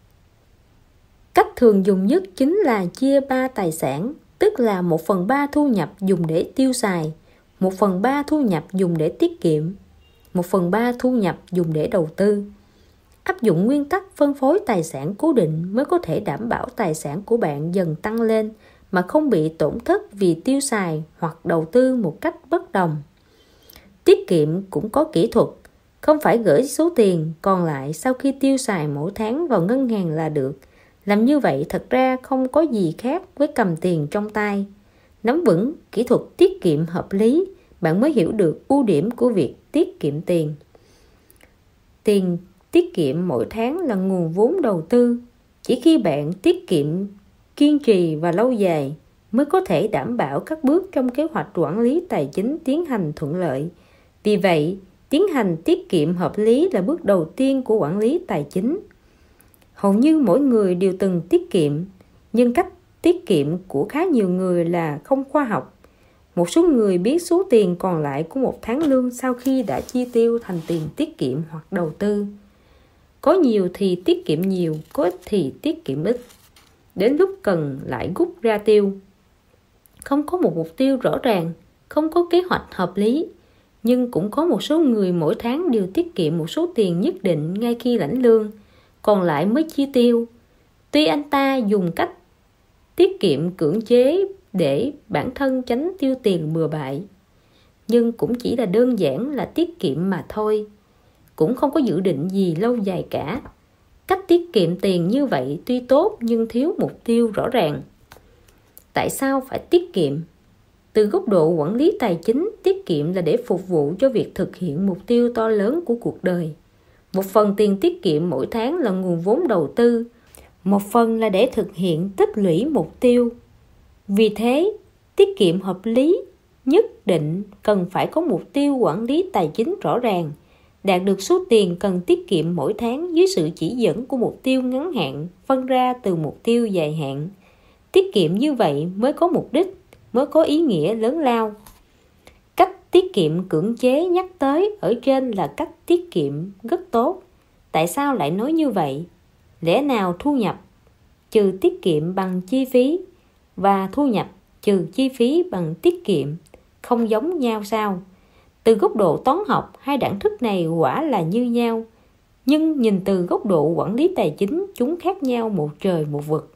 Cách thường dùng nhất chính là chia ba tài sản, tức là một phần ba thu nhập dùng để tiêu xài, một phần ba thu nhập dùng để tiết kiệm, Một phần ba thu nhập dùng để đầu tư. Áp dụng nguyên tắc phân phối tài sản cố định mới có thể đảm bảo tài sản của bạn dần tăng lên mà không bị tổn thất vì tiêu xài hoặc đầu tư một cách bất đồng. Tiết kiệm cũng có kỹ thuật, không phải gửi số tiền còn lại sau khi tiêu xài mỗi tháng vào ngân hàng là được. Làm như vậy thật ra không có gì khác với cầm tiền trong tay. Nắm vững kỹ thuật tiết kiệm hợp lý, bạn mới hiểu được ưu điểm của việc tiết kiệm tiền. Tiền tiết kiệm mỗi tháng là nguồn vốn đầu tư. Chỉ khi bạn tiết kiệm kiên trì và lâu dài mới có thể đảm bảo các bước trong kế hoạch quản lý tài chính tiến hành thuận lợi. Vì vậy, tiến hành tiết kiệm hợp lý là bước đầu tiên của quản lý tài chính. Hầu như mỗi người đều từng tiết kiệm, nhưng cách tiết kiệm của khá nhiều người là không khoa học. Một số người biết số tiền còn lại của một tháng lương sau khi đã chi tiêu thành tiền tiết kiệm hoặc đầu tư. Có nhiều thì tiết kiệm nhiều, có ít thì tiết kiệm ít. Đến lúc cần lại rút ra tiêu. Không có một mục tiêu rõ ràng, không có kế hoạch hợp lý. Nhưng cũng có một số người mỗi tháng đều tiết kiệm một số tiền nhất định ngay khi lãnh lương, còn lại mới chi tiêu. Tuy anh ta dùng cách tiết kiệm cưỡng chế để bản thân tránh tiêu tiền bừa bãi, nhưng cũng chỉ là đơn giản là tiết kiệm mà thôi, cũng không có dự định gì lâu dài cả. Cách tiết kiệm tiền như vậy tuy tốt nhưng thiếu mục tiêu rõ ràng. Tại sao phải tiết kiệm? Từ góc độ quản lý tài chính, tiết kiệm là để phục vụ cho việc thực hiện mục tiêu to lớn của cuộc đời. Một phần tiền tiết kiệm mỗi tháng là nguồn vốn đầu tư, một phần là để thực hiện tích lũy mục tiêu. Vì thế, tiết kiệm hợp lý nhất định cần phải có mục tiêu quản lý tài chính rõ ràng, đạt được số tiền cần tiết kiệm mỗi tháng dưới sự chỉ dẫn của mục tiêu ngắn hạn phân ra từ mục tiêu dài hạn. Tiết kiệm như vậy mới có mục đích, mới có ý nghĩa lớn lao. Cách tiết kiệm cưỡng chế nhắc tới ở trên là cách tiết kiệm rất tốt. Tại sao lại nói như vậy? Lẽ nào thu nhập trừ tiết kiệm bằng chi phí và thu nhập trừ chi phí bằng tiết kiệm không giống nhau sao? Từ góc độ toán học, hai đẳng thức này quả là như nhau, nhưng nhìn từ góc độ quản lý tài chính, chúng khác nhau một trời một vực.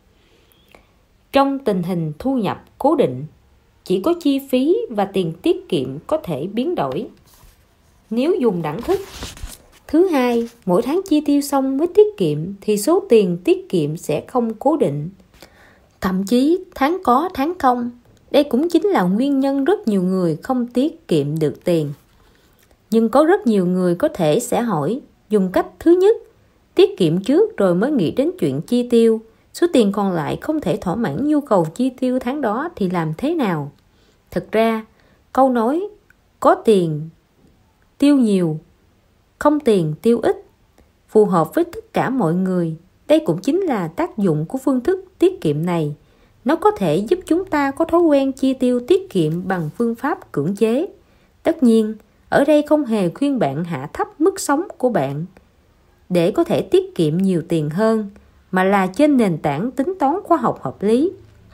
Trong tình hình thu nhập cố định, chỉ có chi phí và tiền tiết kiệm có thể biến đổi. Nếu dùng đẳng thức thứ hai, mỗi tháng chi tiêu xong mới tiết kiệm thì số tiền tiết kiệm sẽ không cố định. Thậm chí tháng có tháng không. Đây cũng chính là nguyên nhân rất nhiều người không tiết kiệm được tiền. Nhưng có rất nhiều người có thể sẽ hỏi, dùng cách thứ nhất, tiết kiệm trước rồi mới nghĩ đến chuyện chi tiêu. Số tiền còn lại không thể thỏa mãn nhu cầu chi tiêu tháng đó thì làm thế nào? Thực ra, câu nói có tiền tiêu nhiều, không tiền tiêu ít phù hợp với tất cả mọi người. Đây cũng chính là tác dụng của phương thức tiết kiệm này. Nó có thể giúp chúng ta có thói quen chi tiêu tiết kiệm bằng phương pháp cưỡng chế. Tất nhiên, ở đây không hề khuyên bạn hạ thấp mức sống của bạn để có thể tiết kiệm nhiều tiền hơn, mà là trên nền tảng tính toán khoa học hợp lý.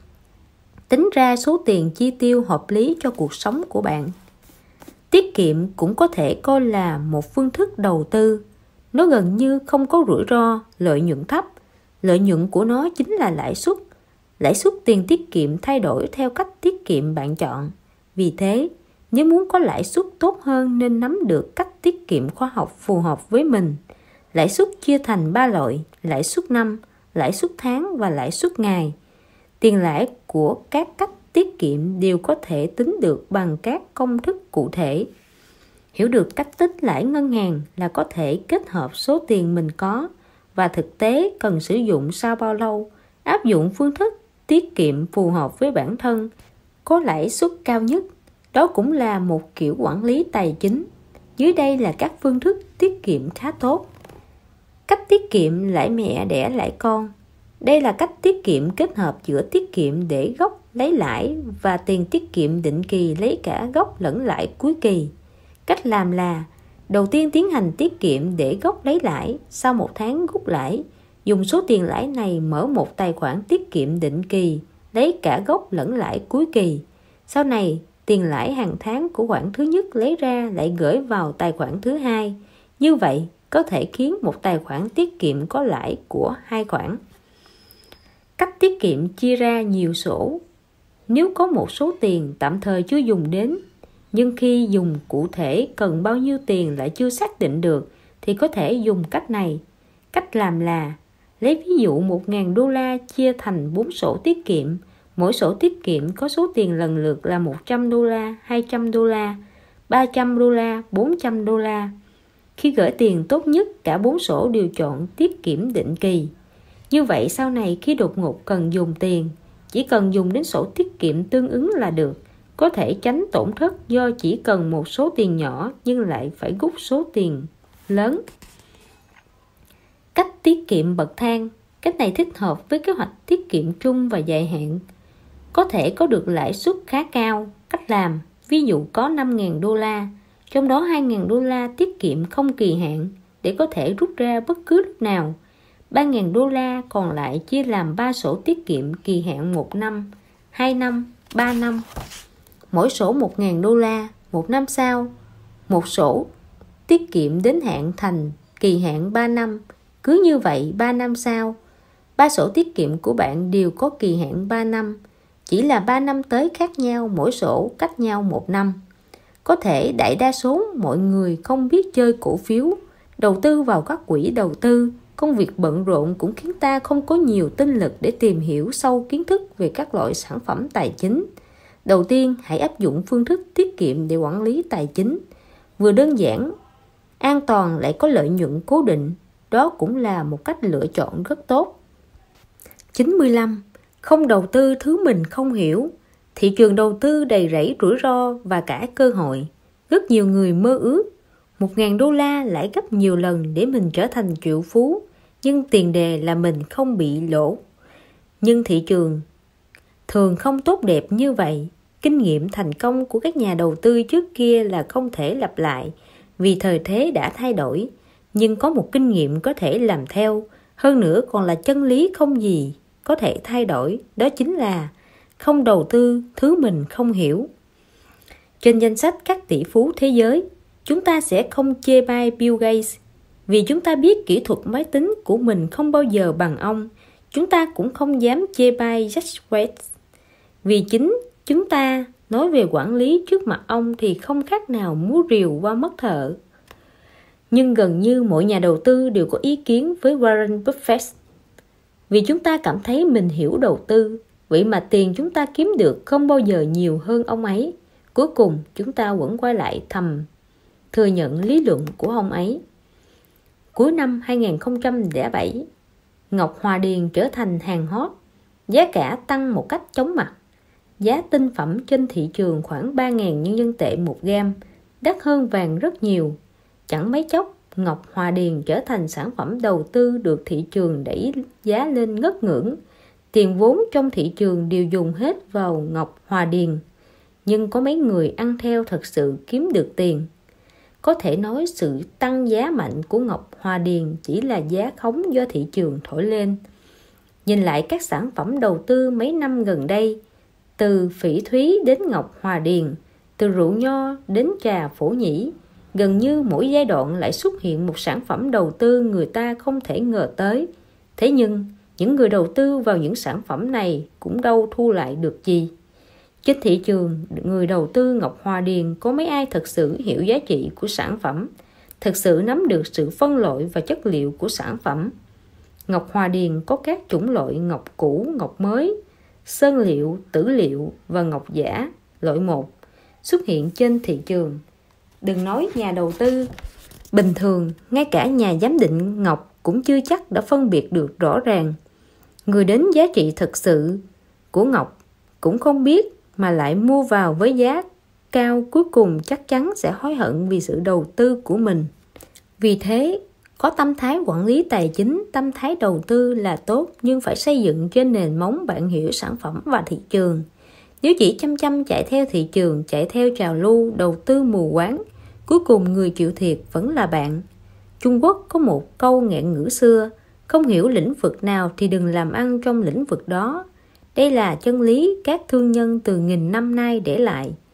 Tính ra số tiền chi tiêu hợp lý cho cuộc sống của bạn. Tiết kiệm cũng có thể coi là một phương thức đầu tư. Nó gần như không có rủi ro, lợi nhuận thấp. Lợi nhuận của nó chính là lãi suất. Lãi suất tiền tiết kiệm thay đổi theo cách tiết kiệm bạn chọn. Vì thế, nếu muốn có lãi suất tốt hơn nên nắm được cách tiết kiệm khoa học phù hợp với mình. Lãi suất chia thành ba loại: lãi suất năm, lãi suất tháng và lãi suất ngày. Tiền lãi của các cách tiết kiệm đều có thể tính được bằng các công thức cụ thể. Hiểu được cách tích lãi ngân hàng là có thể kết hợp số tiền mình có và thực tế cần sử dụng sau bao lâu, áp dụng phương thức tiết kiệm phù hợp với bản thân, có lãi suất cao nhất. Đó cũng là một kiểu quản lý tài chính. Dưới đây là các phương thức tiết kiệm khá tốt. Cách tiết kiệm lãi mẹ đẻ lãi con. Đây là cách tiết kiệm kết hợp giữa tiết kiệm để gốc lấy lãi và tiền tiết kiệm định kỳ lấy cả gốc lẫn lãi cuối kỳ. Cách làm là: đầu tiên tiến hành tiết kiệm để gốc lấy lãi, sau một tháng rút lãi. Dùng số tiền lãi này mở một tài khoản tiết kiệm định kỳ lấy cả gốc lẫn lãi cuối kỳ. Sau này tiền lãi hàng tháng của khoản thứ nhất lấy ra lại gửi vào tài khoản thứ hai. Như vậy có thể khiến một tài khoản tiết kiệm có lãi của hai khoản. Cách tiết kiệm chia ra nhiều sổ. Nếu có một số tiền tạm thời chưa dùng đến, nhưng khi dùng cụ thể cần bao nhiêu tiền lại chưa xác định được, thì có thể dùng cách này. Cách làm là lấy ví dụ một nghìn đô la chia thành bốn sổ tiết kiệm. Mỗi sổ tiết kiệm có số tiền lần lượt là một trăm đô la, hai trăm đô la, ba trăm đô la, bốn trăm đô la. Khi gửi tiền, tốt nhất cả bốn sổ đều chọn tiết kiệm định kỳ. Như vậy sau này khi đột ngột cần dùng tiền, chỉ cần dùng đến sổ tiết kiệm tương ứng là được. Có thể tránh tổn thất do chỉ cần một số tiền nhỏ nhưng lại phải rút số tiền lớn. Cách tiết kiệm bậc thang. Cách này thích hợp với kế hoạch tiết kiệm trung và dài hạn, có thể có được lãi suất khá cao. Cách làm: ví dụ có năm nghìn đô la, trong đó hai nghìn đô la tiết kiệm không kỳ hạn để có thể rút ra bất cứ lúc nào. ba nghìn đô la còn lại chia làm ba sổ tiết kiệm kỳ hạn một năm, hai năm, ba năm. Mỗi sổ một nghìn đô la, một năm sau, một sổ tiết kiệm đến hạn thành kỳ hạn ba năm. Cứ như vậy, ba năm sau, ba sổ tiết kiệm của bạn đều có kỳ hạn ba năm. Chỉ là ba năm tới khác nhau, mỗi sổ cách nhau một năm. Có thể đại đa số mọi người không biết chơi cổ phiếu, đầu tư vào các quỹ đầu tư. Công việc bận rộn cũng khiến ta không có nhiều tinh lực để tìm hiểu sâu kiến thức về các loại sản phẩm tài chính. Đầu tiên, hãy áp dụng phương thức tiết kiệm để quản lý tài chính. Vừa đơn giản, an toàn lại có lợi nhuận cố định. Đó cũng là một cách lựa chọn rất tốt. chín mươi lăm. Không đầu tư thứ mình không hiểu. Thị trường đầu tư đầy rẫy rủi ro và cả cơ hội. Rất nhiều người mơ ước một nghìn đô la lãi gấp nhiều lần để mình trở thành triệu phú, nhưng tiền đề là mình không bị lỗ. Nhưng thị trường thường không tốt đẹp như vậy. Kinh nghiệm thành công của các nhà đầu tư trước kia là không thể lặp lại vì thời thế đã thay đổi. Nhưng có một kinh nghiệm có thể làm theo, hơn nữa còn là chân lý không gì có thể thay đổi, đó chính là không đầu tư thứ mình không hiểu. Trên danh sách các tỷ phú thế giới, chúng ta sẽ không chê bai Bill Gates vì chúng ta biết kỹ thuật máy tính của mình không bao giờ bằng ông. Chúng ta cũng không dám chê bai Jack Welch vì chính chúng ta nói về quản lý trước mặt ông thì không khác nào múa rìu qua mất thợ. Nhưng gần như mỗi nhà đầu tư đều có ý kiến với Warren Buffett vì chúng ta cảm thấy mình hiểu đầu tư, vậy mà tiền chúng ta kiếm được không bao giờ nhiều hơn ông ấy. Cuối cùng chúng ta vẫn quay lại thầm thừa nhận lý luận của ông ấy. Cuối năm hai nghìn không trăm lẻ bảy, Ngọc Hòa Điền trở thành hàng hot, giá cả tăng một cách chóng mặt. Giá tinh phẩm trên thị trường khoảng ba nghìn nhân dân tệ một gam, đắt hơn vàng rất nhiều. Chẳng mấy chốc, Ngọc Hòa Điền trở thành sản phẩm đầu tư được thị trường đẩy giá lên ngất ngưỡng. Tiền vốn trong thị trường đều dùng hết vào Ngọc Hòa Điền, nhưng có mấy người ăn theo thật sự kiếm được tiền. Có thể nói sự tăng giá mạnh của Ngọc Hòa Điền chỉ là giá khống do thị trường thổi lên. Nhìn lại các sản phẩm đầu tư mấy năm gần đây, từ phỉ thúy đến Ngọc Hòa Điền, từ rượu nho đến trà phổ nhĩ, gần như mỗi giai đoạn lại xuất hiện một sản phẩm đầu tư người ta không thể ngờ tới. Thế nhưng, những người đầu tư vào những sản phẩm này cũng đâu thu lại được gì. Trên thị trường, người đầu tư Ngọc Hòa Điền có mấy ai thật sự hiểu giá trị của sản phẩm, thật sự nắm được sự phân loại và chất liệu của sản phẩm. Ngọc Hòa Điền có các chủng loại ngọc cũ, ngọc mới, sơn liệu, tử liệu và ngọc giả loại một xuất hiện trên thị trường. Đừng nói nhà đầu tư bình thường, ngay cả nhà giám định ngọc cũng chưa chắc đã phân biệt được rõ ràng. Người đến giá trị thực sự của ngọc cũng không biết mà lại mua vào với giá cao, cuối cùng chắc chắn sẽ hối hận vì sự đầu tư của mình. Vì thế, có tâm thái quản lý tài chính, tâm thái đầu tư là tốt, nhưng phải xây dựng trên nền móng bạn hiểu sản phẩm và thị trường. Nếu chỉ chăm chăm chạy theo thị trường, chạy theo trào lưu, đầu tư mù quáng, cuối cùng người chịu thiệt vẫn là bạn. Trung Quốc có một câu ngạn ngữ xưa, không hiểu lĩnh vực nào thì đừng làm ăn trong lĩnh vực đó. Đây là chân lý các thương nhân từ nghìn năm nay để lại.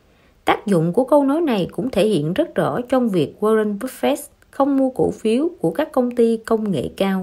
Tác dụng của câu nói này cũng thể hiện rất rõ trong việc Warren Buffett không mua cổ phiếu của các công ty công nghệ cao.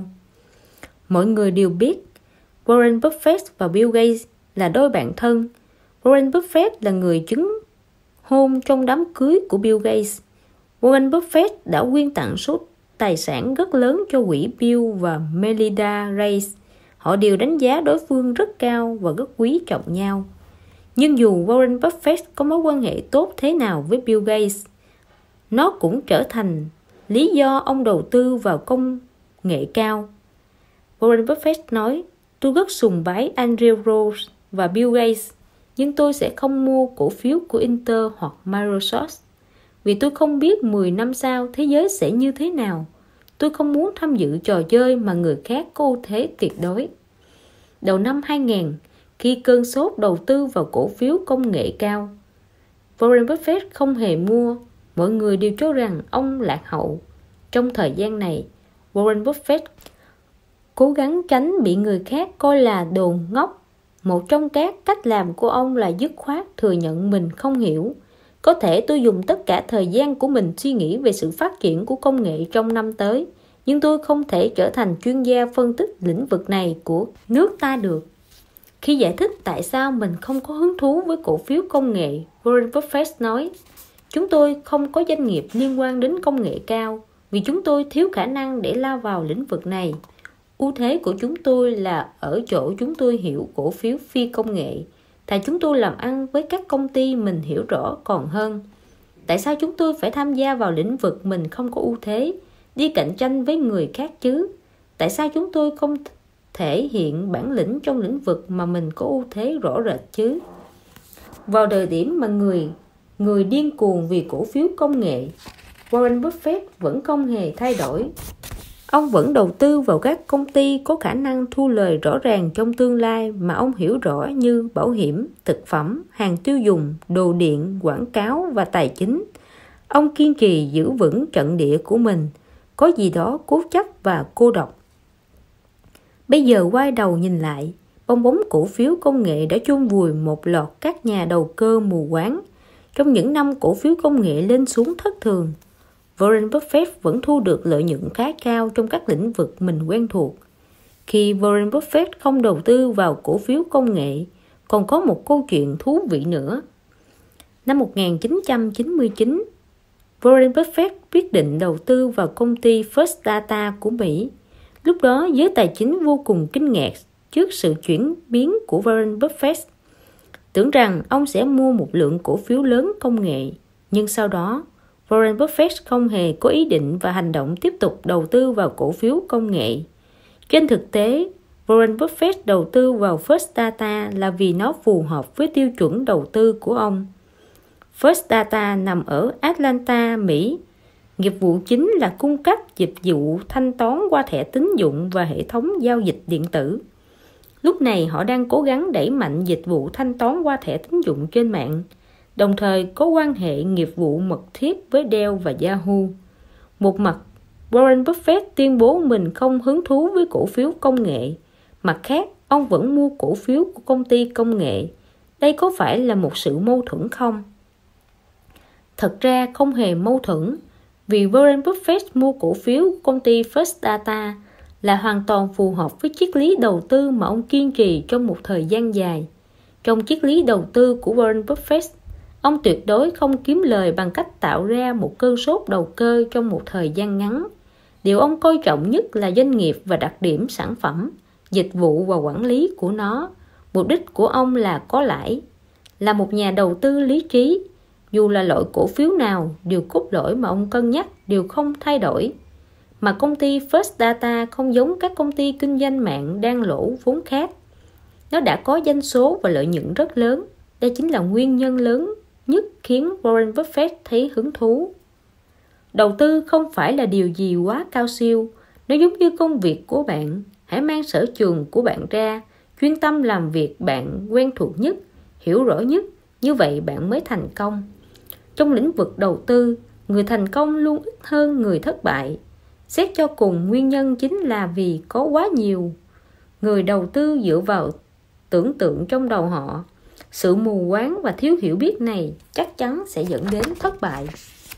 Mọi người đều biết Warren Buffett và Bill Gates là đôi bạn thân. Warren Buffett là người chứng hôn trong đám cưới của Bill Gates. Warren Buffett đã quyên tặng số tài sản rất lớn cho quỹ Bill và Melinda Gates. Họ đều đánh giá đối phương rất cao và rất quý trọng nhau. Nhưng dù Warren Buffett có mối quan hệ tốt thế nào với Bill Gates, nó cũng trở thành lý do ông đầu tư vào công nghệ cao. Warren Buffett nói, tôi rất sùng bái Andrew Rose và Bill Gates, nhưng tôi sẽ không mua cổ phiếu của Intel hoặc Microsoft, vì tôi không biết mười năm sau thế giới sẽ như thế nào. Tôi không muốn tham dự trò chơi mà người khác có ưu thế tuyệt đối. Đầu năm hai nghìn, khi cơn sốt đầu tư vào cổ phiếu công nghệ cao, Warren Buffett không hề mua. Mọi người đều cho rằng ông lạc hậu. Trong thời gian này, Warren Buffett cố gắng tránh bị người khác coi là đồ ngốc. Một trong các cách làm của ông là dứt khoát thừa nhận mình không hiểu. Có thể tôi dùng tất cả thời gian của mình suy nghĩ về sự phát triển của công nghệ trong năm tới, nhưng tôi không thể trở thành chuyên gia phân tích lĩnh vực này của nước ta được. Khi giải thích tại sao mình không có hứng thú với cổ phiếu công nghệ, Warren Buffett nói, chúng tôi không có doanh nghiệp liên quan đến công nghệ cao vì chúng tôi thiếu khả năng để lao vào lĩnh vực này. Ưu thế của chúng tôi là ở chỗ chúng tôi hiểu cổ phiếu phi công nghệ. Tại chúng tôi làm ăn với các công ty mình hiểu rõ còn hơn. Tại sao chúng tôi phải tham gia vào lĩnh vực mình không có ưu thế, đi cạnh tranh với người khác chứ? Tại sao chúng tôi không thể hiện bản lĩnh trong lĩnh vực mà mình có ưu thế rõ rệt chứ? Vào thời điểm mà người người điên cuồng vì cổ phiếu công nghệ, Warren Buffett vẫn không hề thay đổi. Ông vẫn đầu tư vào các công ty có khả năng thu lời rõ ràng trong tương lai mà ông hiểu rõ như bảo hiểm, thực phẩm, hàng tiêu dùng, đồ điện, quảng cáo và tài chính. Ông kiên trì giữ vững trận địa của mình, có gì đó cố chấp và cô độc. Bây giờ quay đầu nhìn lại, bong bóng cổ phiếu công nghệ đã chôn vùi một loạt các nhà đầu cơ mù quáng. Trong những năm cổ phiếu công nghệ lên xuống thất thường, Warren Buffett vẫn thu được lợi nhuận khá cao trong các lĩnh vực mình quen thuộc. Khi Warren Buffett không đầu tư vào cổ phiếu công nghệ, còn có một câu chuyện thú vị nữa. Năm một nghìn chín trăm chín mươi chín, Warren Buffett quyết định đầu tư vào công ty First Data của Mỹ. Lúc đó, giới tài chính vô cùng kinh ngạc trước sự chuyển biến của Warren Buffett, tưởng rằng ông sẽ mua một lượng cổ phiếu lớn công nghệ. Nhưng sau đó, Warren Buffett không hề có ý định và hành động tiếp tục đầu tư vào cổ phiếu công nghệ. Trên thực tế, Warren Buffett đầu tư vào First Data là vì nó phù hợp với tiêu chuẩn đầu tư của ông. First Data nằm ở Atlanta, Mỹ. Nghiệp vụ chính là cung cấp dịch vụ thanh toán qua thẻ tín dụng và hệ thống giao dịch điện tử. Lúc này họ đang cố gắng đẩy mạnh dịch vụ thanh toán qua thẻ tín dụng trên mạng, đồng thời có quan hệ nghiệp vụ mật thiết với Dell và Yahoo. Một mặt, Warren Buffett tuyên bố mình không hứng thú với cổ phiếu công nghệ. Mặt khác, ông vẫn mua cổ phiếu của công ty công nghệ. Đây có phải là một sự mâu thuẫn không? Thật ra không hề mâu thuẫn, vì Warren Buffett mua cổ phiếu của công ty First Data là hoàn toàn phù hợp với triết lý đầu tư mà ông kiên trì trong một thời gian dài. Trong triết lý đầu tư của Warren Buffett, ông tuyệt đối không kiếm lời bằng cách tạo ra một cơn sốt đầu cơ trong một thời gian ngắn. Điều ông coi trọng nhất là doanh nghiệp và đặc điểm sản phẩm, dịch vụ và quản lý của nó. Mục đích của ông là có lãi. Là một nhà đầu tư lý trí, dù là loại cổ phiếu nào, điều cốt lõi mà ông cân nhắc đều không thay đổi. Mà công ty First Data không giống các công ty kinh doanh mạng đang lỗ vốn khác. Nó đã có doanh số và lợi nhuận rất lớn. Đây chính là nguyên nhân lớn nhất khiến Warren Buffett thấy hứng thú. Đầu tư không phải là điều gì quá cao siêu. Nó giống như công việc của bạn. Hãy mang sở trường của bạn ra, chuyên tâm làm việc bạn quen thuộc nhất, hiểu rõ nhất. Như vậy bạn mới thành công. Trong lĩnh vực đầu tư, người thành công luôn ít hơn người thất bại. Xét cho cùng, nguyên nhân chính là vì có quá nhiều người đầu tư dựa vào tưởng tượng trong đầu họ. Sự mù quáng và thiếu hiểu biết này chắc chắn sẽ dẫn đến thất bại.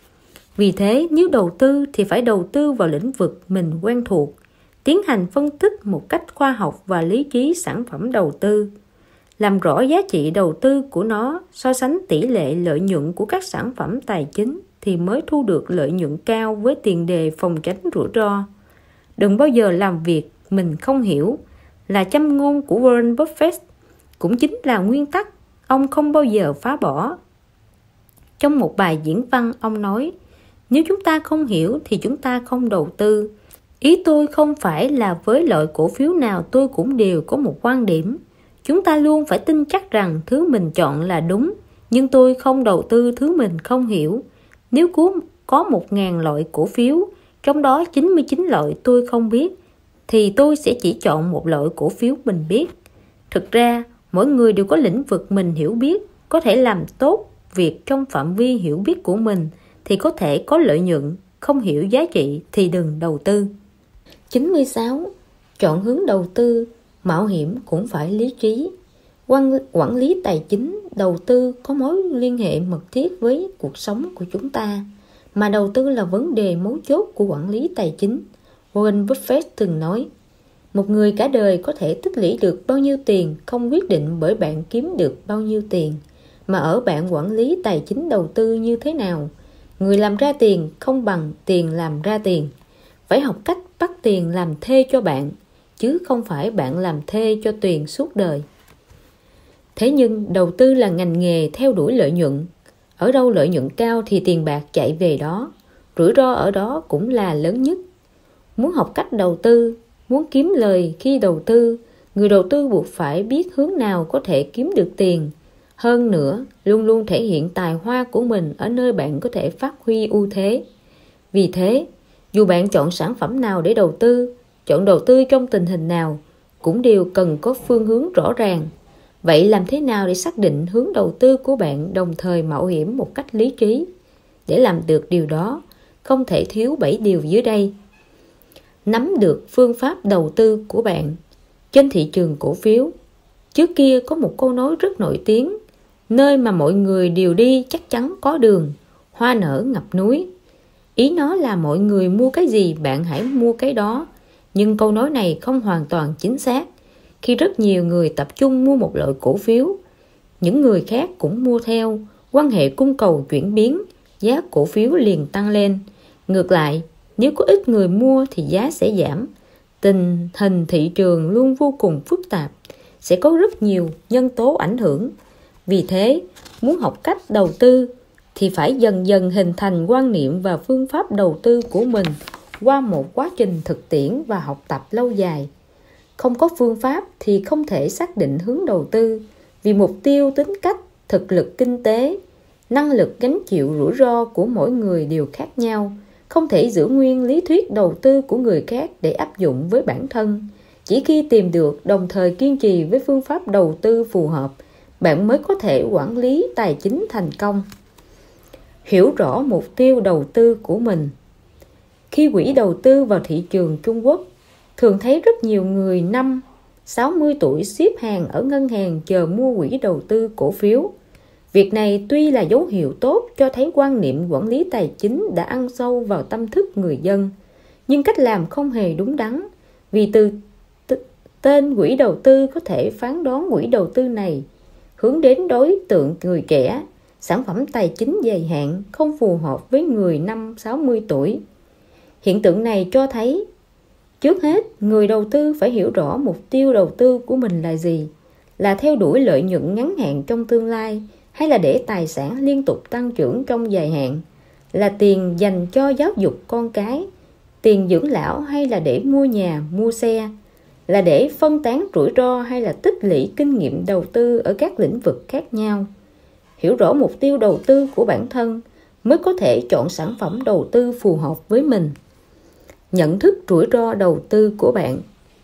Vì thế, nếu đầu tư thì phải đầu tư vào lĩnh vực mình quen thuộc, tiến hành phân tích một cách khoa học và lý trí sản phẩm đầu tư, làm rõ giá trị đầu tư của nó, so sánh tỷ lệ lợi nhuận của các sản phẩm tài chính thì mới thu được lợi nhuận cao với tiền đề phòng tránh rủi ro. Đừng bao giờ làm việc mình không hiểu là châm ngôn của Warren Buffett, cũng chính là nguyên tắc ông không bao giờ phá bỏ. Trong một bài diễn văn, ông nói: nếu chúng ta không hiểu thì chúng ta không đầu tư. Ý tôi không phải là với loại cổ phiếu nào tôi cũng đều có một quan điểm. Chúng ta luôn phải tin chắc rằng thứ mình chọn là đúng, nhưng tôi không đầu tư thứ mình không hiểu. Nếu có một ngàn loại cổ phiếu, trong đó chín mươi chín loại tôi không biết, thì tôi sẽ chỉ chọn một loại cổ phiếu mình biết. Thực ra, mỗi người đều có lĩnh vực mình hiểu biết, có thể làm tốt việc trong phạm vi hiểu biết của mình thì có thể có lợi nhuận, không hiểu giá trị thì đừng đầu tư. chín mươi sáu. Chọn hướng đầu tư, mạo hiểm cũng phải lý trí. Quản, quản lý tài chính, đầu tư có mối liên hệ mật thiết với cuộc sống của chúng ta, mà đầu tư là vấn đề mấu chốt của quản lý tài chính. Warren Buffett từng nói: một người cả đời có thể tích lũy được bao nhiêu tiền không quyết định bởi bạn kiếm được bao nhiêu tiền, mà ở bạn quản lý tài chính đầu tư như thế nào. Người làm ra tiền không bằng tiền làm ra tiền. Phải học cách bắt tiền làm thê cho bạn, chứ không phải bạn làm thê cho tiền suốt đời. Thế nhưng đầu tư là ngành nghề theo đuổi lợi nhuận. Ở đâu lợi nhuận cao thì tiền bạc chạy về đó. Rủi ro ở đó cũng là lớn nhất. Muốn học cách đầu tư, muốn kiếm lời khi đầu tư, người đầu tư buộc phải biết hướng nào có thể kiếm được tiền. Hơn nữa, luôn luôn thể hiện tài hoa của mình ở nơi bạn có thể phát huy ưu thế. Vì thế, dù bạn chọn sản phẩm nào để đầu tư, chọn đầu tư trong tình hình nào, cũng đều cần có phương hướng rõ ràng. Vậy làm thế nào để xác định hướng đầu tư của bạn đồng thời mạo hiểm một cách lý trí? Để làm được điều đó, không thể thiếu bảy điều dưới đây. Nắm được phương pháp đầu tư của bạn. Trên thị trường cổ phiếu, trước kia có một câu nói rất nổi tiếng: nơi mà mọi người đều đi chắc chắn có đường, hoa nở ngập núi. Ý nó là mọi người mua cái gì bạn hãy mua cái đó. Nhưng câu nói này không hoàn toàn chính xác. Khi rất nhiều người tập trung mua một loại cổ phiếu, những người khác cũng mua theo, quan hệ cung cầu chuyển biến, giá cổ phiếu liền tăng lên. Ngược lại, nếu có ít người mua thì giá sẽ giảm. Tình hình thị trường luôn vô cùng phức tạp, sẽ có rất nhiều nhân tố ảnh hưởng. Vì thế, muốn học cách đầu tư thì phải dần dần hình thành quan niệm và phương pháp đầu tư của mình qua một quá trình thực tiễn và học tập lâu dài. Không có phương pháp thì không thể xác định hướng đầu tư, vì mục tiêu, tính cách, thực lực kinh tế, năng lực gánh chịu rủi ro của mỗi người đều khác nhau. Không thể giữ nguyên lý thuyết đầu tư của người khác để áp dụng với bản thân. Chỉ khi tìm được đồng thời kiên trì với phương pháp đầu tư phù hợp, bạn mới có thể quản lý tài chính thành công. Hiểu rõ mục tiêu đầu tư của mình. Khi quỹ đầu tư vào thị trường Trung Quốc, thường thấy rất nhiều người năm sáu mươi tuổi xếp hàng ở ngân hàng chờ mua quỹ đầu tư cổ phiếu. Việc này tuy là dấu hiệu tốt cho thấy quan niệm quản lý tài chính đã ăn sâu vào tâm thức người dân, nhưng cách làm không hề đúng đắn, vì từ t- tên quỹ đầu tư có thể phán đoán quỹ đầu tư này hướng đến đối tượng người trẻ, sản phẩm tài chính dài hạn không phù hợp với người năm sáu mươi tuổi. Hiện tượng này cho thấy, trước hết, người đầu tư phải hiểu rõ mục tiêu đầu tư của mình là gì, là theo đuổi lợi nhuận ngắn hạn trong tương lai, hay là để tài sản liên tục tăng trưởng trong dài hạn, là tiền dành cho giáo dục con cái, tiền dưỡng lão hay là để mua nhà, mua xe, là để phân tán rủi ro hay là tích lũy kinh nghiệm đầu tư ở các lĩnh vực khác nhau. Hiểu rõ mục tiêu đầu tư của bản thân mới có thể chọn sản phẩm đầu tư phù hợp với mình. Nhận thức rủi ro đầu tư của bạn.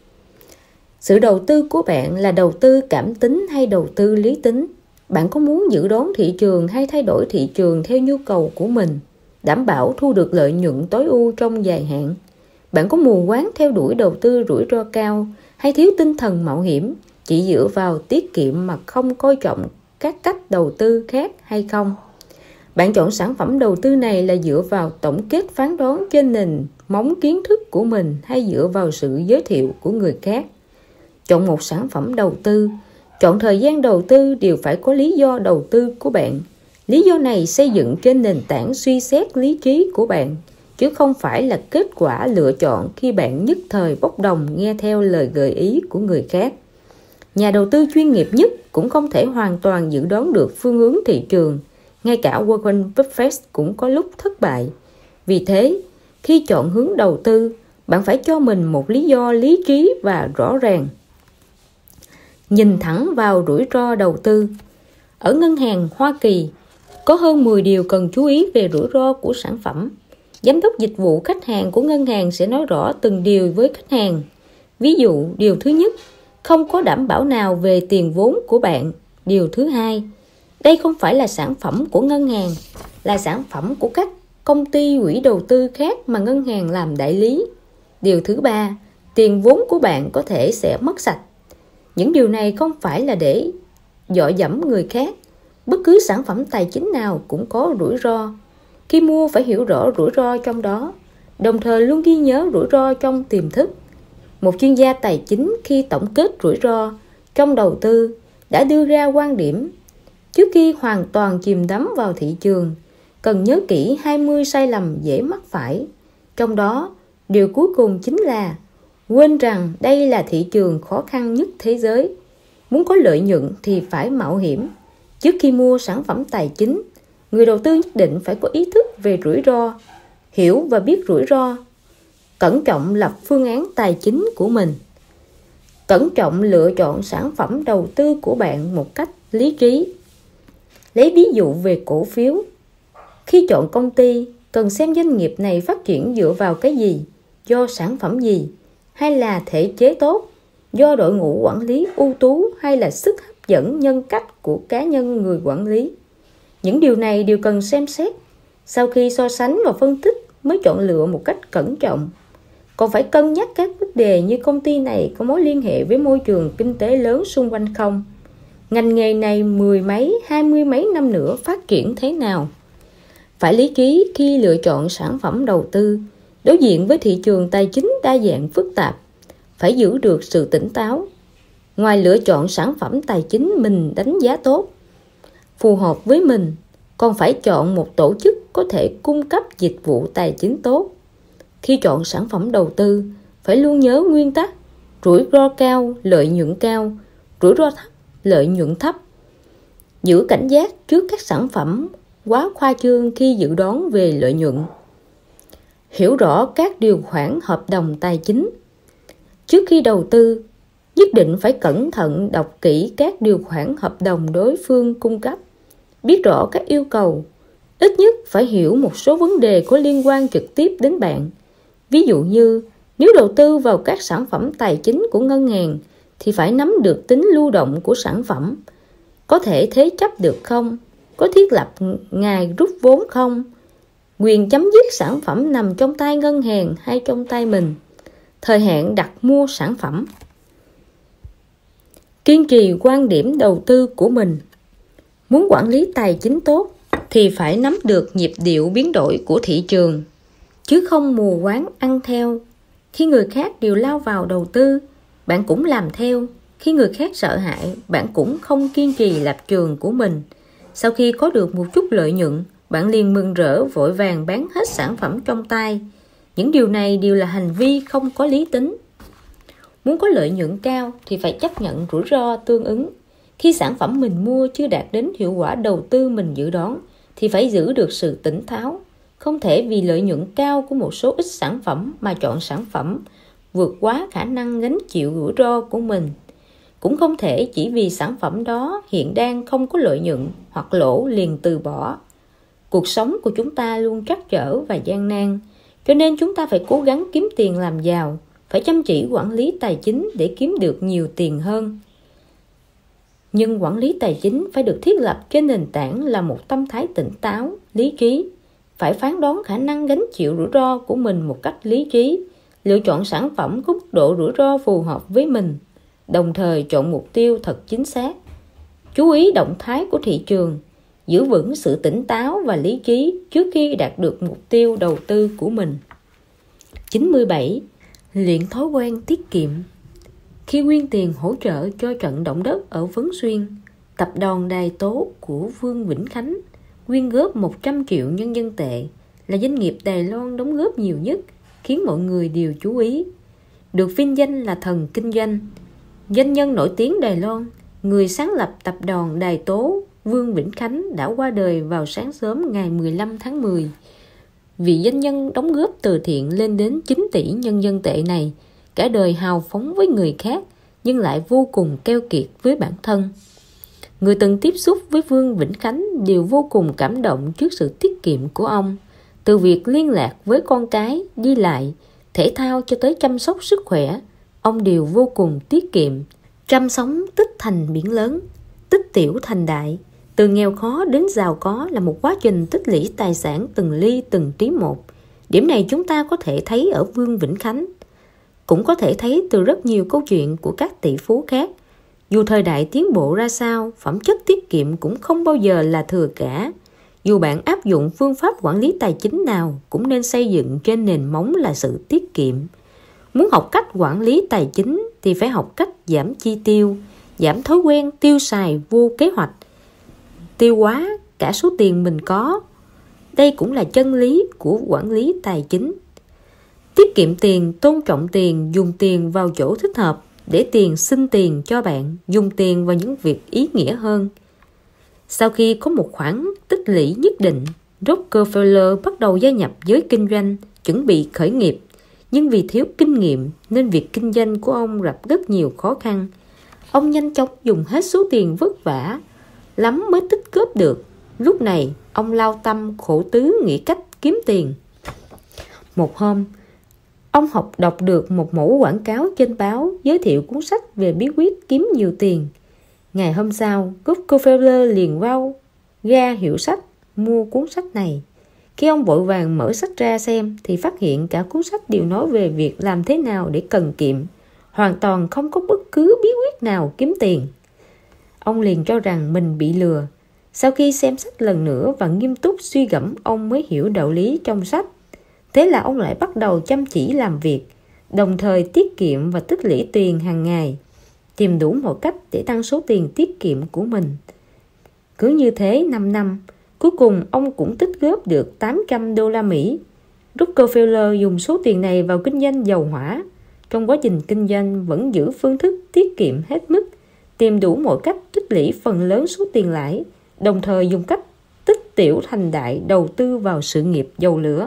Sự đầu tư của bạn là đầu tư cảm tính hay đầu tư lý tính? Bạn có muốn dự đoán thị trường hay thay đổi thị trường theo nhu cầu của mình, đảm bảo thu được lợi nhuận tối ưu trong dài hạn? Bạn có mù quáng theo đuổi đầu tư rủi ro cao hay thiếu tinh thần mạo hiểm, chỉ dựa vào tiết kiệm mà không coi trọng các cách đầu tư khác hay không. Bạn chọn sản phẩm đầu tư này là dựa vào tổng kết phán đoán trên nền móng kiến thức của mình hay dựa vào sự giới thiệu của người khác. Chọn một sản phẩm đầu tư, chọn thời gian đầu tư đều phải có lý do đầu tư của bạn. Lý do này xây dựng trên nền tảng suy xét lý trí của bạn, chứ không phải là kết quả lựa chọn khi bạn nhất thời bốc đồng nghe theo lời gợi ý của người khác. Nhà đầu tư chuyên nghiệp nhất cũng không thể hoàn toàn dự đoán được phương hướng thị trường. Ngay cả Warren Buffett cũng có lúc thất bại. Vì thế, khi chọn hướng đầu tư, bạn phải cho mình một lý do lý trí và rõ ràng. Nhìn thẳng vào rủi ro đầu tư. Ở ngân hàng Hoa Kỳ, có hơn mười điều cần chú ý về rủi ro của sản phẩm. Giám đốc dịch vụ khách hàng của ngân hàng sẽ nói rõ từng điều với khách hàng. Ví dụ, điều thứ nhất, không có đảm bảo nào về tiền vốn của bạn. Điều thứ hai, đây không phải là sản phẩm của ngân hàng, là sản phẩm của các công ty quỹ đầu tư khác mà ngân hàng làm đại lý. Điều thứ ba, tiền vốn của bạn có thể sẽ mất sạch. Những điều này không phải là để dọa dẫm người khác. Bất cứ sản phẩm tài chính nào cũng có rủi ro. Khi mua phải hiểu rõ rủi ro trong đó, đồng thời luôn ghi nhớ rủi ro trong tiềm thức. Một chuyên gia tài chính khi tổng kết rủi ro trong đầu tư đã đưa ra quan điểm trước khi hoàn toàn chìm đắm vào thị trường, cần nhớ kỹ hai mươi sai lầm dễ mắc phải. Trong đó, điều cuối cùng chính là quên rằng đây là thị trường khó khăn nhất thế giới. Muốn có lợi nhuận thì phải mạo hiểm. Trước khi mua sản phẩm tài chính, người đầu tư nhất định phải có ý thức về rủi ro, hiểu và biết rủi ro, cẩn trọng lập phương án tài chính của mình, cẩn trọng lựa chọn sản phẩm đầu tư của bạn một cách lý trí. Lấy ví dụ về cổ phiếu. Khi chọn công ty, cần xem doanh nghiệp này phát triển dựa vào cái gì, do sản phẩm gì, hay là thể chế tốt, do đội ngũ quản lý ưu tú hay là sức hấp dẫn nhân cách của cá nhân người quản lý. Những điều này đều cần xem xét. Sau khi so sánh và phân tích mới chọn lựa một cách cẩn trọng. Còn phải cân nhắc các vấn đề như công ty này có mối liên hệ với môi trường kinh tế lớn xung quanh không? Ngành nghề này mười mấy, hai mươi mấy năm nữa phát triển thế nào? Phải lý trí khi lựa chọn sản phẩm đầu tư. Đối diện với thị trường tài chính đa dạng phức tạp, phải giữ được sự tỉnh táo. Ngoài lựa chọn sản phẩm tài chính mình đánh giá tốt, phù hợp với mình, còn phải chọn một tổ chức có thể cung cấp dịch vụ tài chính tốt. Khi chọn sản phẩm đầu tư, phải luôn nhớ nguyên tắc rủi ro cao, lợi nhuận cao, rủi ro thấp, lợi nhuận thấp. Giữ cảnh giác trước các sản phẩm quá khoa trương khi dự đoán về lợi nhuận. Hiểu rõ các điều khoản hợp đồng tài chính. Trước khi đầu tư, nhất định phải cẩn thận đọc kỹ các điều khoản hợp đồng đối phương cung cấp, biết rõ các yêu cầu. Ít nhất phải hiểu một số vấn đề có liên quan trực tiếp đến bạn. Ví dụ như, nếu đầu tư vào các sản phẩm tài chính của ngân hàng, thì phải nắm được tính lưu động của sản phẩm. Có thể thế chấp được không? Có thiết lập ngày rút vốn không? Quyền chấm dứt sản phẩm nằm trong tay ngân hàng hay trong tay mình? Thời hạn đặt mua sản phẩm. Kiên trì quan điểm đầu tư của mình. Muốn quản lý tài chính tốt thì phải nắm được nhịp điệu biến đổi của thị trường, chứ không mù quáng ăn theo. Khi người khác đều lao vào đầu tư, bạn cũng làm theo. Khi người khác sợ hãi, bạn cũng không kiên trì lập trường của mình. Sau khi có được một chút lợi nhuận, bạn liền mừng rỡ vội vàng bán hết sản phẩm trong tay. Những điều này đều là hành vi không có lý tính. Muốn có lợi nhuận cao thì phải chấp nhận rủi ro tương ứng. Khi sản phẩm mình mua chưa đạt đến hiệu quả đầu tư mình dự đoán, thì phải giữ được sự tỉnh táo. Không thể vì lợi nhuận cao của một số ít sản phẩm mà chọn sản phẩm vượt quá khả năng gánh chịu rủi ro của mình. Cũng không thể chỉ vì sản phẩm đó hiện đang không có lợi nhuận hoặc lỗ liền từ bỏ. Cuộc sống của chúng ta luôn trắc trở và gian nan, cho nên chúng ta phải cố gắng kiếm tiền làm giàu, phải chăm chỉ quản lý tài chính để kiếm được nhiều tiền hơn. Nhưng quản lý tài chính phải được thiết lập trên nền tảng là một tâm thái tỉnh táo, lý trí. Phải phán đoán khả năng gánh chịu rủi ro của mình một cách lý trí, lựa chọn sản phẩm có mức độ rủi ro phù hợp với mình, đồng thời chọn mục tiêu thật chính xác. Chú ý động thái của thị trường, giữ vững sự tỉnh táo và lý trí trước khi đạt được mục tiêu đầu tư của mình. chín mươi bảy. Luyện thói quen tiết kiệm. Khi quyên tiền hỗ trợ cho trận động đất ở Vân Xuyên, tập đoàn Đài Tố của Vương Vĩnh Khánh quyên góp một trăm triệu nhân dân tệ, là doanh nghiệp Đài Loan đóng góp nhiều nhất, khiến mọi người đều chú ý. Được vinh danh là thần kinh doanh, doanh nhân nổi tiếng Đài Loan, người sáng lập tập đoàn Đài Tố Vương Vĩnh Khánh đã qua đời vào sáng sớm ngày mười lăm tháng mười. Vị doanh nhân đóng góp từ thiện lên đến chín tỷ nhân dân tệ này, cả đời hào phóng với người khác nhưng lại vô cùng keo kiệt với bản thân. Người từng tiếp xúc với Vương Vĩnh Khánh đều vô cùng cảm động trước sự tiết kiệm của ông. Từ việc liên lạc với con cái, đi lại, thể thao cho tới chăm sóc sức khỏe, ông đều vô cùng tiết kiệm. Trăm sóng tích thành biển lớn, tích tiểu thành đại. Từ nghèo khó đến giàu có là một quá trình tích lũy tài sản từng ly từng tí một. Điểm này chúng ta có thể thấy ở Vương Vĩnh Khánh, cũng có thể thấy từ rất nhiều câu chuyện của các tỷ phú khác. Dù thời đại tiến bộ ra sao, phẩm chất tiết kiệm cũng không bao giờ là thừa cả. Dù bạn áp dụng phương pháp quản lý tài chính nào, cũng nên xây dựng trên nền móng là sự tiết kiệm. Muốn học cách quản lý tài chính thì phải học cách giảm chi tiêu, giảm thói quen tiêu xài vô kế hoạch, tiêu quá cả số tiền mình có. Đây cũng là chân lý của quản lý tài chính. Tiết kiệm tiền, tôn trọng tiền, dùng tiền vào chỗ thích hợp, để tiền xin tiền cho bạn, dùng tiền vào những việc ý nghĩa hơn. Sau khi có một khoản tích lũy nhất định, Rockefeller bắt đầu gia nhập giới kinh doanh, chuẩn bị khởi nghiệp. Nhưng vì thiếu kinh nghiệm nên việc kinh doanh của ông gặp rất nhiều khó khăn. Ông nhanh chóng dùng hết số tiền vất vả lắm mới tích góp được. Lúc này, ông lao tâm khổ tứ nghĩ cách kiếm tiền. Một hôm, ông học đọc được một mẫu quảng cáo trên báo giới thiệu cuốn sách về bí quyết kiếm nhiều tiền. Ngày hôm sau, Rockefeller liền vào ga hiệu sách mua cuốn sách này. Khi ông vội vàng mở sách ra xem thì phát hiện cả cuốn sách đều nói về việc làm thế nào để cần kiệm, hoàn toàn không có bất cứ bí quyết nào kiếm tiền. Ông liền cho rằng mình bị lừa. Sau khi xem sách lần nữa và nghiêm túc suy gẫm, ông mới hiểu đạo lý trong sách. Thế là ông lại bắt đầu chăm chỉ làm việc, đồng thời tiết kiệm và tích lũy tiền hàng ngày, tìm đủ mọi cách để tăng số tiền tiết kiệm của mình. Cứ như thế năm năm, cuối cùng ông cũng tích góp được tám trăm đô la Mỹ. Rockefeller dùng số tiền này vào kinh doanh dầu hỏa. Trong quá trình kinh doanh vẫn giữ phương thức tiết kiệm hết mức, tìm đủ mọi cách tích lũy phần lớn số tiền lãi, đồng thời dùng cách tích tiểu thành đại đầu tư vào sự nghiệp dầu lửa.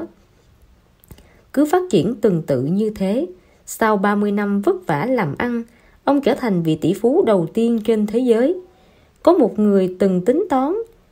Cứ phát triển tuần tự như thế, sau ba mươi năm vất vả làm ăn, ông trở thành vị tỷ phú đầu tiên trên thế giới. Có một người từng tính toán,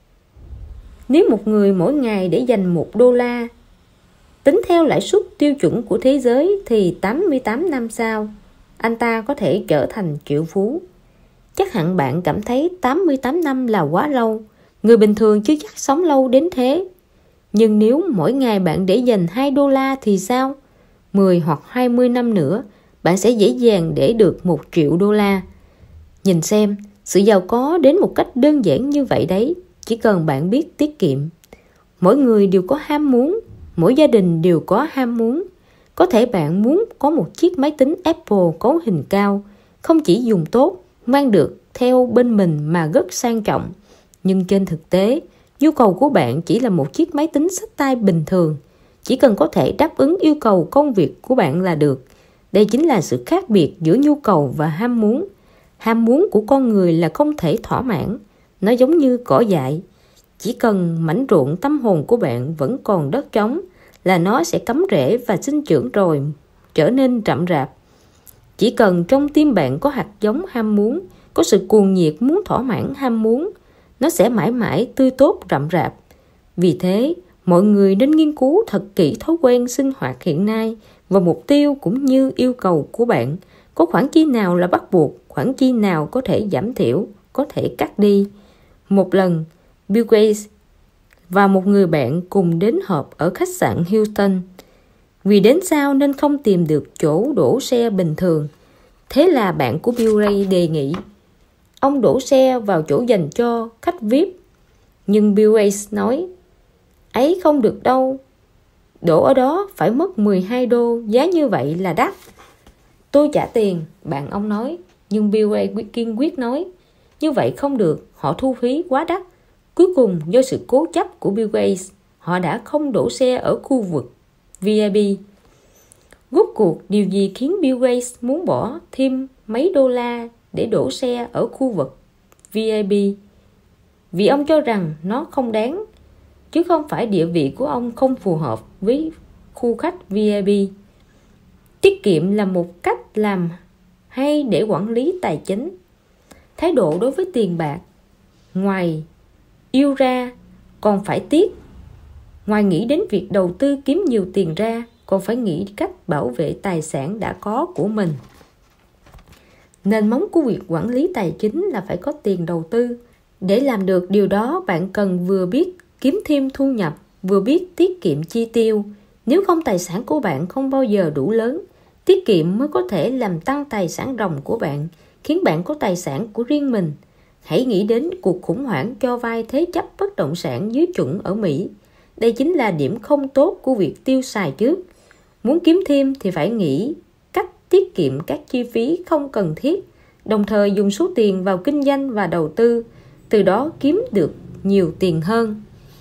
nếu một người mỗi ngày để dành một đô la, tính theo lãi suất tiêu chuẩn của thế giới thì tám mươi tám năm sau, anh ta có thể trở thành triệu phú. Chắc hẳn bạn cảm thấy tám mươi tám năm là quá lâu, người bình thường chưa chắc sống lâu đến thế. Nhưng nếu mỗi ngày bạn để dành hai đô la thì sao? mười hoặc hai mươi năm nữa, bạn sẽ dễ dàng để được một triệu đô la. Nhìn xem, sự giàu có đến một cách đơn giản như vậy đấy, chỉ cần bạn biết tiết kiệm. Mỗi người đều có ham muốn, mỗi gia đình đều có ham muốn. Có thể bạn muốn có một chiếc máy tính Apple cấu hình cao, không chỉ dùng tốt, mang được theo bên mình mà rất sang trọng. Nhưng trên thực tế, nhu cầu của bạn chỉ là một chiếc máy tính xách tay bình thường. Chỉ cần có thể đáp ứng yêu cầu công việc của bạn là được. Đây chính là sự khác biệt giữa nhu cầu và ham muốn. Ham muốn của con người là không thể thỏa mãn. Nó giống như cỏ dại. Chỉ cần mảnh ruộng tâm hồn của bạn vẫn còn đất trống là nó sẽ cắm rễ và sinh trưởng rồi trở nên rậm rạp. Chỉ cần trong tim bạn có hạt giống ham muốn, có sự cuồng nhiệt muốn thỏa mãn ham muốn, nó sẽ mãi mãi tươi tốt rậm rạp. Vì thế, mọi người nên nghiên cứu thật kỹ thói quen sinh hoạt hiện nay và mục tiêu cũng như yêu cầu của bạn. Có khoản chi nào là bắt buộc, khoản chi nào có thể giảm thiểu, có thể cắt đi. Một lần, Bill Gates và một người bạn cùng đến họp ở khách sạn Hilton. Vì đến sau nên không tìm được chỗ đổ xe bình thường. Thế là bạn của Bill Gates đề nghị ông đổ xe vào chỗ dành cho khách vi ai pi. Nhưng Bill Gates nói, ấy không được đâu, đổ ở đó phải mất mười hai đô, giá như vậy là đắt. Tôi trả tiền, bạn ông nói. Nhưng Bill Gates kiên quyết nói, như vậy không được, họ thu phí quá đắt. Cuối cùng do sự cố chấp của Bill Gates, họ đã không đổ xe ở khu vực vi ai pi. Rốt cuộc điều gì khiến Bill Gates muốn bỏ thêm mấy đô la để đổ xe ở khu vực vi ai pi? Vì ông cho rằng nó không đáng, chứ không phải địa vị của ông không phù hợp với khu khách vi ai pi. Tiết kiệm là một cách làm hay để quản lý tài chính. Thái độ đối với tiền bạc, ngoài yêu ra còn phải tiếc. Ngoài nghĩ đến việc đầu tư kiếm nhiều tiền ra, còn phải nghĩ cách bảo vệ tài sản đã có của mình. Nền móng của việc quản lý tài chính là phải có tiền đầu tư. Để làm được điều đó, bạn cần vừa biết kiếm thêm thu nhập, vừa biết tiết kiệm chi tiêu. Nếu không, tài sản của bạn không bao giờ đủ lớn. Tiết kiệm mới có thể làm tăng tài sản ròng của bạn, khiến bạn có tài sản của riêng mình. Hãy nghĩ đến cuộc khủng hoảng cho vay thế chấp bất động sản dưới chuẩn ở Mỹ. Đây chính là điểm không tốt của việc tiêu xài trước. Muốn kiếm thêm thì phải nghĩ cách tiết kiệm các chi phí không cần thiết, đồng thời dùng số tiền vào kinh doanh và đầu tư, từ đó kiếm được nhiều tiền hơn.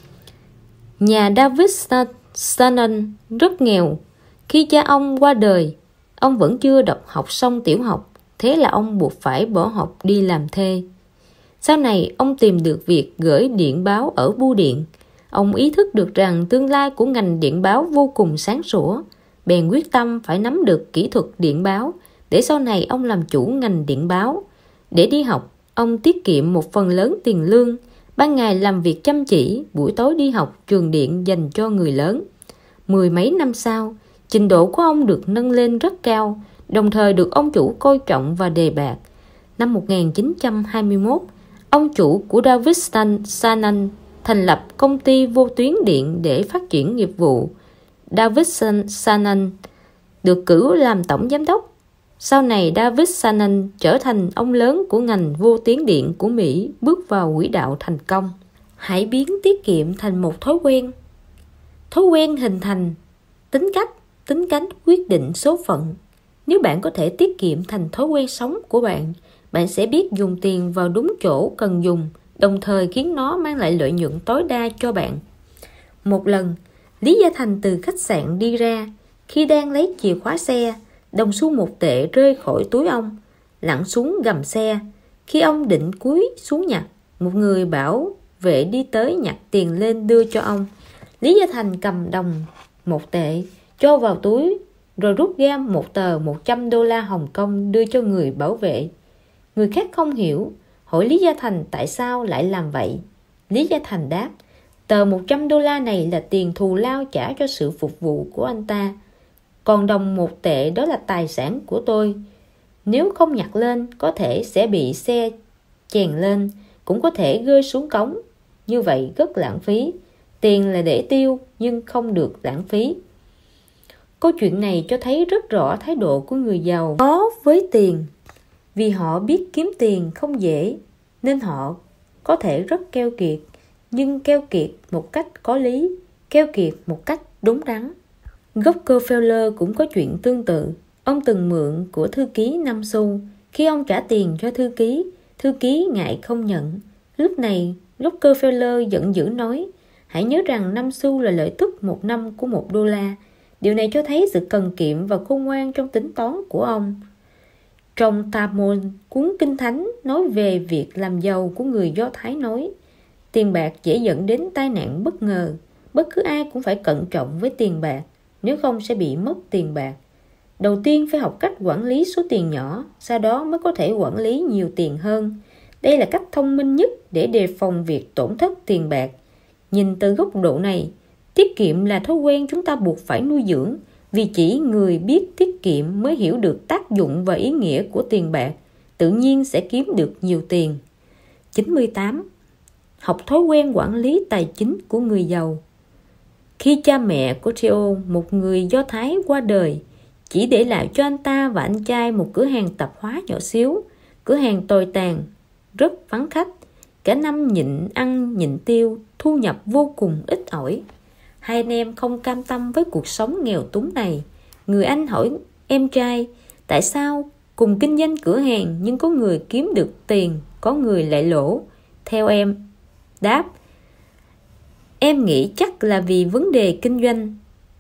Nhà David Stannard rất nghèo. Khi cha ông qua đời, ông vẫn chưa đọc học xong tiểu học, thế là ông buộc phải bỏ học đi làm thuê. Sau này, ông tìm được việc gửi điện báo ở bưu điện. Ông ý thức được rằng tương lai của ngành điện báo vô cùng sáng sủa, bèn quyết tâm phải nắm được kỹ thuật điện báo để sau này ông làm chủ ngành điện báo. Để đi học, ông tiết kiệm một phần lớn tiền lương, ban ngày làm việc chăm chỉ, buổi tối đi học trường điện dành cho người lớn. Mười mấy năm sau, trình độ của ông được nâng lên rất cao, đồng thời được ông chủ coi trọng và đề bạt. Năm một nghìn chín trăm hai mươi mốt, ông chủ của David Stannard thành lập công ty vô tuyến điện để phát triển nghiệp vụ. David Stannard được cử làm tổng giám đốc. Sau này, David Stannard trở thành ông lớn của ngành vô tuyến điện của Mỹ, bước vào quỹ đạo thành công. Hãy biến tiết kiệm thành một thói quen. Thói quen hình thành tính cách, tính cách quyết định số phận. Nếu bạn có thể tiết kiệm thành thói quen sống của bạn, bạn sẽ biết dùng tiền vào đúng chỗ cần dùng, đồng thời khiến nó mang lại lợi nhuận tối đa cho bạn. Một lần, Lý Gia Thành từ khách sạn đi ra. Khi đang lấy chìa khóa xe, đồng xu một tệ rơi khỏi túi ông, lặn xuống gầm xe. Khi ông định cúi xuống nhặt, một người bảo vệ đi tới nhặt tiền lên đưa cho ông. Lý Gia Thành cầm đồng một tệ, cho vào túi, rồi rút ra một tờ một trăm đô la Hồng Kông đưa cho người bảo vệ. Người khác không hiểu, hỏi Lý Gia Thành tại sao lại làm vậy. Lý Gia Thành đáp, tờ một trăm đô la này là tiền thù lao trả cho sự phục vụ của anh ta. Còn đồng một tệ đó là tài sản của tôi. Nếu không nhặt lên, có thể sẽ bị xe chèn lên, cũng có thể rơi xuống cống. Như vậy rất lãng phí. Tiền là để tiêu, nhưng không được lãng phí. Câu chuyện này cho thấy rất rõ thái độ của người giàu có với tiền. Vì họ biết kiếm tiền không dễ, nên họ có thể rất keo kiệt, nhưng keo kiệt một cách có lý, keo kiệt một cách đúng đắn. Rockefeller cũng có chuyện tương tự. Ông từng mượn của thư ký năm xu. Khi ông trả tiền cho thư ký, thư ký ngại không nhận. Lúc này, Rockefeller giận dữ nói, hãy nhớ rằng năm xu là lợi tức một năm của một đô la. Điều này cho thấy sự cần kiệm và khôn ngoan trong tính toán của ông. Trong Talmud, cuốn Kinh Thánh nói về việc làm giàu của người Do Thái nói, tiền bạc dễ dẫn đến tai nạn bất ngờ. Bất cứ ai cũng phải cẩn trọng với tiền bạc, nếu không sẽ bị mất tiền bạc. Đầu tiên phải học cách quản lý số tiền nhỏ, sau đó mới có thể quản lý nhiều tiền hơn. Đây là cách thông minh nhất để đề phòng việc tổn thất tiền bạc. Nhìn từ góc độ này, tiết kiệm là thói quen chúng ta buộc phải nuôi dưỡng, vì chỉ người biết tiết kiệm mới hiểu được tác dụng và ý nghĩa của tiền bạc, tự nhiên sẽ kiếm được nhiều tiền. chín mươi tám. Học thói quen quản lý tài chính của người giàu. Khi cha mẹ của Theo, một người Do Thái, qua đời, chỉ để lại cho anh ta và anh trai một cửa hàng tạp hóa nhỏ xíu, cửa hàng tồi tàn. rất vắng khách. Cả năm nhịn ăn nhịn tiêu, thu nhập vô cùng ít ỏi. Hai anh em không cam tâm với cuộc sống nghèo túng này. Người anh hỏi em trai, tại sao cùng kinh doanh cửa hàng nhưng có người kiếm được tiền, có người lại lỗ? Theo em đáp, em nghĩ chắc là vì vấn đề kinh doanh.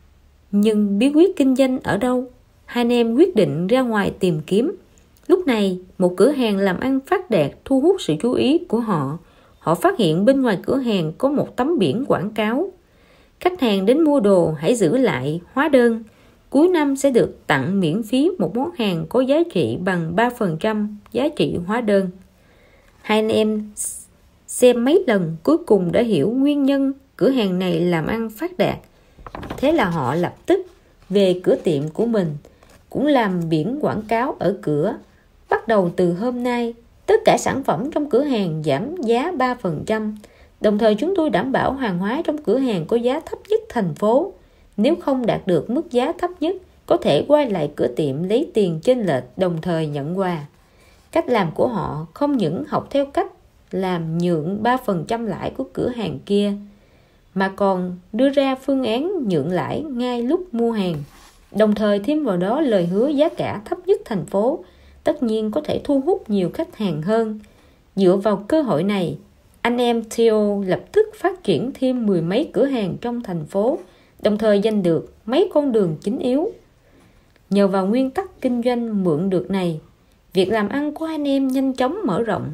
Nhưng bí quyết kinh doanh ở đâu? Hai anh em quyết định ra ngoài tìm kiếm. Lúc này, một cửa hàng làm ăn phát đạt thu hút sự chú ý của họ. Họ phát hiện bên ngoài cửa hàng có một tấm biển quảng cáo: khách hàng đến mua đồ hãy giữ lại hóa đơn. Cuối năm sẽ được tặng miễn phí một món hàng có giá trị bằng ba phần trăm giá trị hóa đơn. Hai anh em xem mấy lần cuối cùng đã hiểu nguyên nhân cửa hàng này làm ăn phát đạt. Thế là họ lập tức về cửa tiệm của mình, cũng làm biển quảng cáo ở cửa. Bắt đầu từ hôm nay, tất cả sản phẩm trong cửa hàng giảm giá ba phần trăm. Đồng thời chúng tôi đảm bảo hàng hóa trong cửa hàng có giá thấp nhất thành phố. Nếu không đạt được mức giá thấp nhất, có thể quay lại cửa tiệm lấy tiền chênh lệch, đồng thời nhận quà. Cách làm của họ không những học theo cách làm nhượng ba phần trăm lãi của cửa hàng kia, mà còn đưa ra phương án nhượng lãi ngay lúc mua hàng, đồng thời thêm vào đó lời hứa giá cả thấp nhất thành phố, tất nhiên có thể thu hút nhiều khách hàng hơn. Dựa vào cơ hội này, anh em Theo lập tức phát triển thêm mười mấy cửa hàng trong thành phố, đồng thời giành được mấy con đường chính yếu. Nhờ vào nguyên tắc kinh doanh mượn được này, việc làm ăn của anh em nhanh chóng mở rộng.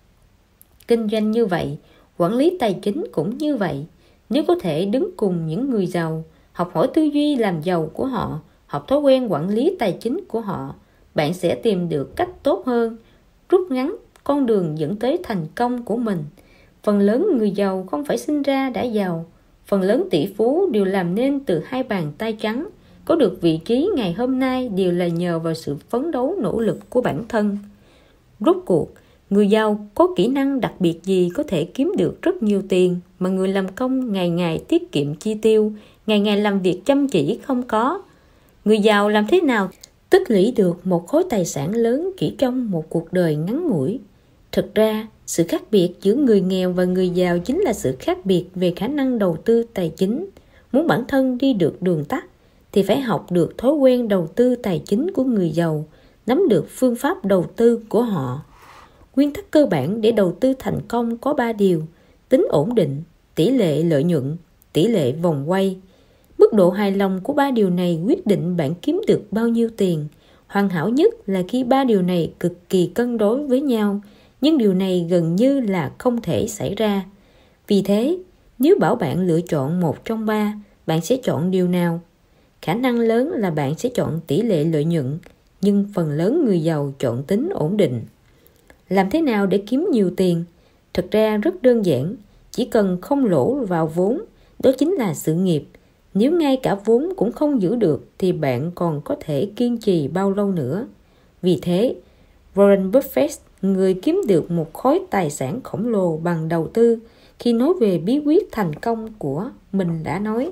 Kinh doanh như vậy, quản lý tài chính cũng như vậy. Nếu có thể đứng cùng những người giàu, học hỏi tư duy làm giàu của họ, học thói quen quản lý tài chính của họ, bạn sẽ tìm được cách tốt hơn, rút ngắn con đường dẫn tới thành công của mình. Phần lớn người giàu không phải sinh ra đã giàu. Phần lớn tỷ phú đều làm nên từ hai bàn tay trắng. Có được vị trí ngày hôm nay đều là nhờ vào sự phấn đấu nỗ lực của bản thân. Rốt cuộc, người giàu có kỹ năng đặc biệt gì có thể kiếm được rất nhiều tiền mà người làm công ngày ngày tiết kiệm chi tiêu, ngày ngày làm việc chăm chỉ không có? Người giàu làm thế nào tích lũy được một khối tài sản lớn chỉ trong một cuộc đời ngắn ngủi? Thực ra, sự khác biệt giữa người nghèo và người giàu chính là sự khác biệt về khả năng đầu tư tài chính. Muốn bản thân đi được đường tắt thì phải học được thói quen đầu tư tài chính của người giàu, nắm được phương pháp đầu tư của họ. Nguyên tắc cơ bản để đầu tư thành công có ba điều: tính ổn định, tỷ lệ lợi nhuận, tỷ lệ vòng quay. Mức độ hài lòng của ba điều này quyết định bạn kiếm được bao nhiêu tiền. Hoàn hảo nhất là khi ba điều này cực kỳ cân đối với nhau, nhưng điều này gần như là không thể xảy ra. Vì thế, nếu bảo bạn lựa chọn một trong ba, bạn sẽ chọn điều nào? Khả năng lớn là bạn sẽ chọn tỷ lệ lợi nhuận, nhưng phần lớn người giàu chọn tính ổn định. Làm thế nào để kiếm nhiều tiền? Thực ra rất đơn giản, chỉ cần không lỗ vào vốn, đó chính là sự nghiệp. Nếu ngay cả vốn cũng không giữ được thì bạn còn có thể kiên trì bao lâu nữa? Vì thế, Warren Buffett, người kiếm được một khối tài sản khổng lồ bằng đầu tư, khi nói về bí quyết thành công của mình đã nói: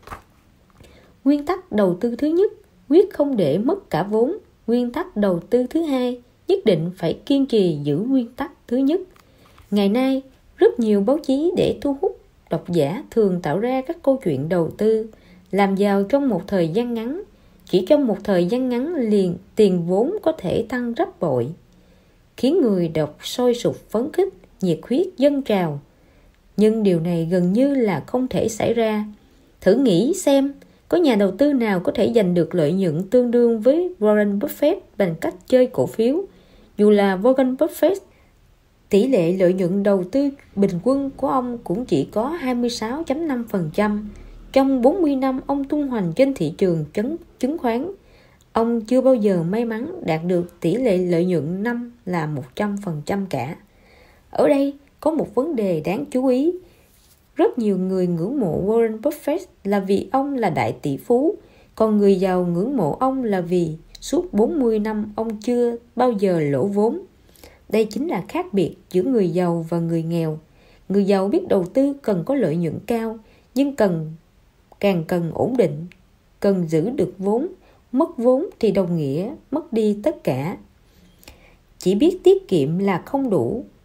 nguyên tắc đầu tư thứ nhất, quyết không để mất cả vốn. Nguyên tắc đầu tư thứ hai, nhất định phải kiên trì giữ nguyên tắc thứ nhất. Ngày nay, rất nhiều báo chí để thu hút độc giả thường tạo ra các câu chuyện đầu tư, làm giàu trong một thời gian ngắn. Chỉ trong một thời gian ngắn liền, tiền vốn có thể tăng gấp bội, khiến người đọc sôi sục phấn khích, nhiệt huyết dâng trào. Nhưng điều này gần như là không thể xảy ra. Thử nghĩ xem, có nhà đầu tư nào có thể giành được lợi nhuận tương đương với Warren Buffett bằng cách chơi cổ phiếu? Dù là Warren Buffett, tỷ lệ lợi nhuận đầu tư bình quân của ông cũng chỉ có hai mươi sáu phẩy năm phần trăm. Trong bốn mươi năm ông tung hoành trên thị trường chứng khoán, ông chưa bao giờ may mắn đạt được tỷ lệ lợi nhuận năm là một trăm phần trăm cả. Ở đây có một vấn đề đáng chú ý. Rất nhiều người ngưỡng mộ Warren Buffett là vì ông là đại tỷ phú, còn người giàu ngưỡng mộ ông là vì suốt bốn mươi năm ông chưa bao giờ lỗ vốn. Đây chính là khác biệt giữa người giàu và người nghèo. Người giàu biết đầu tư cần có lợi nhuận cao, nhưng cần càng cần ổn định, cần giữ được vốn. Mất vốn thì đồng nghĩa mất đi tất cả. Chỉ biết tiết kiệm là không đủ.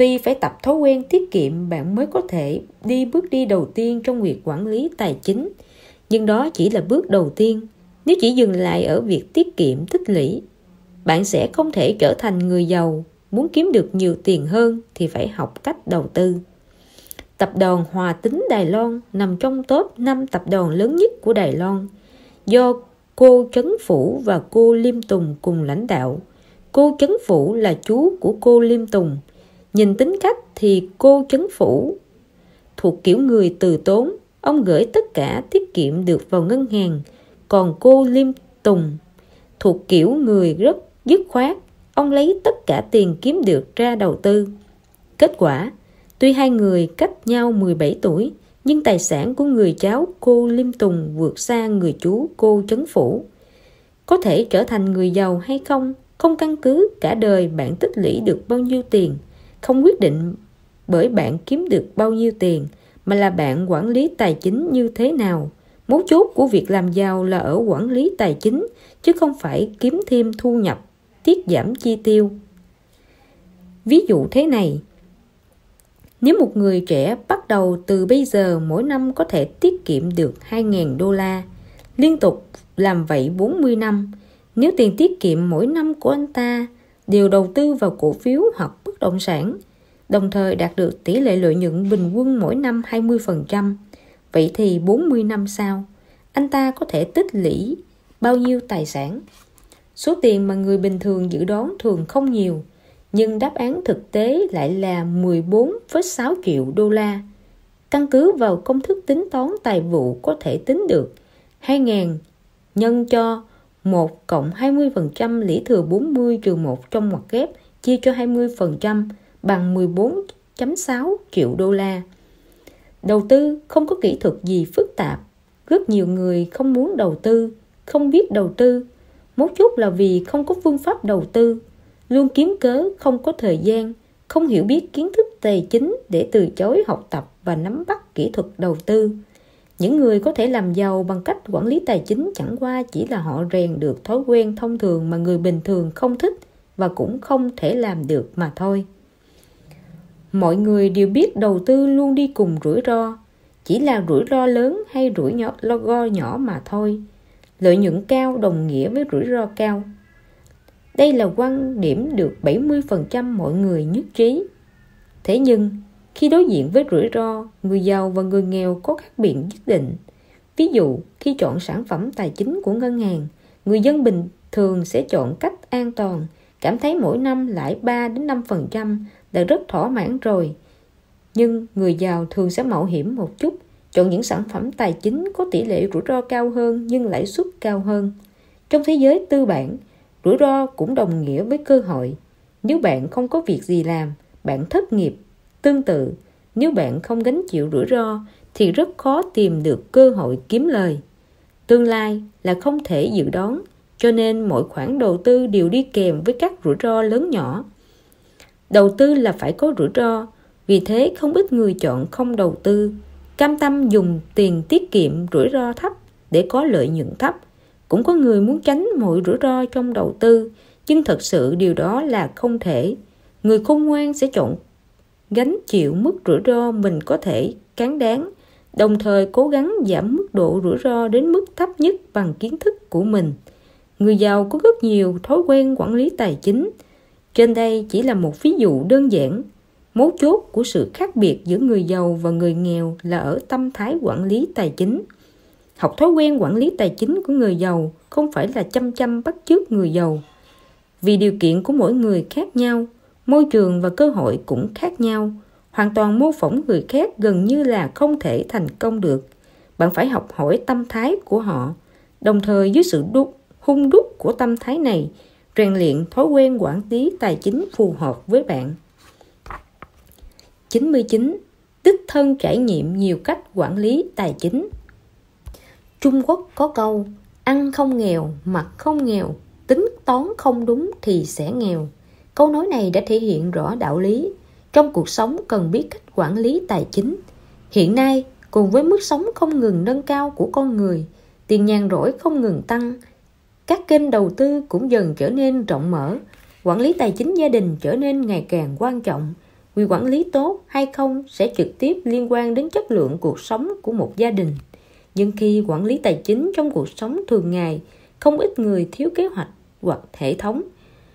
Tuy phải tập thói quen tiết kiệm, bạn mới có thể đi bước đi đầu tiên trong việc quản lý tài chính. Nhưng đó chỉ là bước đầu tiên. Nếu chỉ dừng lại ở việc tiết kiệm tích lũy, bạn sẽ không thể trở thành người giàu. Muốn kiếm được nhiều tiền hơn thì phải học cách đầu tư. Tập đoàn Hòa Tín Đài Loan nằm trong top năm tập đoàn lớn nhất của Đài Loan, do cô Trấn Phủ và cô Liêm Tùng cùng lãnh đạo. Cô Trấn Phủ là chú của cô Liêm Tùng. Nhìn tính cách thì cô Trấn Phủ thuộc kiểu người từ tốn, ông gửi tất cả tiết kiệm được vào ngân hàng. Còn cô Liêm Tùng thuộc kiểu người rất dứt khoát, ông lấy tất cả tiền kiếm được ra đầu tư. Kết quả, tuy hai người cách nhau mười bảy tuổi, nhưng tài sản của người cháu cô Liêm Tùng vượt xa người chú cô Trấn Phủ. Có thể trở thành người giàu hay không, không căn cứ cả đời bạn tích lũy được bao nhiêu tiền, không quyết định bởi bạn kiếm được bao nhiêu tiền, mà là bạn quản lý tài chính như thế nào. Mấu chốt của việc làm giàu là ở quản lý tài chính, chứ không phải kiếm thêm thu nhập, tiết giảm chi tiêu. Ví dụ thế này, nếu một người trẻ bắt đầu từ bây giờ mỗi năm có thể tiết kiệm được hai nghìn đô la, liên tục làm vậy bốn mươi năm, nếu tiền tiết kiệm mỗi năm của anh ta đều đầu tư vào cổ phiếu hoặc bất động sản, đồng thời đạt được tỷ lệ lợi nhuận bình quân mỗi năm hai mươi phần trăm, vậy thì bốn mươi năm sau, anh ta có thể tích lũy bao nhiêu tài sản? Số tiền mà người bình thường dự đoán thường không nhiều, nhưng đáp án thực tế lại là mười bốn phẩy sáu triệu đô la. Căn cứ vào công thức tính toán tài vụ có thể tính được hai nghìn nhân cho một cộng hai mươi phần trăm lũy thừa bốn mươi trừ một trong ngoặc kép chia cho hai mươi phần trăm bằng mười bốn phẩy sáu triệu đô la. Đầu tư không có kỹ thuật gì phức tạp. Rất nhiều người không muốn đầu tư, không biết đầu tư. Mấu chốt là vì không có phương pháp đầu tư, luôn kiếm cớ không có thời gian, không hiểu biết kiến thức tài chính để từ chối học tập và nắm bắt kỹ thuật đầu tư. Những người có thể làm giàu bằng cách quản lý tài chính chẳng qua chỉ là họ rèn được thói quen thông thường mà người bình thường không thích và cũng không thể làm được mà thôi. Mọi người đều biết đầu tư luôn đi cùng rủi ro, chỉ là rủi ro lớn hay rủi ro nhỏ mà thôi. Lợi nhuận cao đồng nghĩa với rủi ro cao. Đây là quan điểm được bảy mươi phần trăm mọi người nhất trí. Thế nhưng, khi đối diện với rủi ro, người giàu và người nghèo có khác biệt nhất định. Ví dụ, khi chọn sản phẩm tài chính của ngân hàng, người dân bình thường sẽ chọn cách an toàn, cảm thấy mỗi năm lãi ba đến năm phần trăm là rất thỏa mãn rồi. Nhưng người giàu thường sẽ mạo hiểm một chút, chọn những sản phẩm tài chính có tỷ lệ rủi ro cao hơn nhưng lãi suất cao hơn. Trong thế giới tư bản, rủi ro cũng đồng nghĩa với cơ hội. Nếu bạn không có việc gì làm, bạn thất nghiệp. Tương tự, nếu bạn không gánh chịu rủi ro thì rất khó tìm được cơ hội kiếm lời. Tương lai là không thể dự đoán, cho nên mọi khoản đầu tư đều đi kèm với các rủi ro lớn nhỏ. Đầu tư là phải có rủi ro, vì thế không ít người chọn không đầu tư, cam tâm dùng tiền tiết kiệm rủi ro thấp để có lợi nhuận thấp. Cũng có người muốn tránh mọi rủi ro trong đầu tư, nhưng thật sự điều đó là không thể. Người khôn ngoan sẽ chọn gánh chịu mức rủi ro mình có thể cán đáng, đồng thời cố gắng giảm mức độ rủi ro đến mức thấp nhất bằng kiến thức của mình. Người giàu có rất nhiều thói quen quản lý tài chính. Trên đây chỉ là một ví dụ đơn giản. Mấu chốt của sự khác biệt giữa người giàu và người nghèo là ở tâm thái quản lý tài chính. Học thói quen quản lý tài chính của người giàu không phải là chăm chăm bắt chước người giàu. Vì điều kiện của mỗi người khác nhau, môi trường và cơ hội cũng khác nhau. Hoàn toàn mô phỏng người khác gần như là không thể thành công được. Bạn phải học hỏi tâm thái của họ. Đồng thời dưới sự đúc, hung đúc của tâm thái này, rèn luyện thói quen quản lý tài chính phù hợp với bạn. chín mươi chín. Đích thân trải nghiệm nhiều cách quản lý tài chính. Trung Quốc có câu, ăn không nghèo, mặc không nghèo, tính toán không đúng thì sẽ nghèo. Câu nói này đã thể hiện rõ đạo lý. Trong cuộc sống cần biết cách quản lý tài chính. Hiện nay, cùng với mức sống không ngừng nâng cao của con người, tiền nhàn rỗi không ngừng tăng, các kênh đầu tư cũng dần trở nên rộng mở, quản lý tài chính gia đình trở nên ngày càng quan trọng. Vì quản lý tốt hay không sẽ trực tiếp liên quan đến chất lượng cuộc sống của một gia đình. Nhưng khi quản lý tài chính trong cuộc sống thường ngày, không ít người thiếu kế hoạch hoặc hệ thống.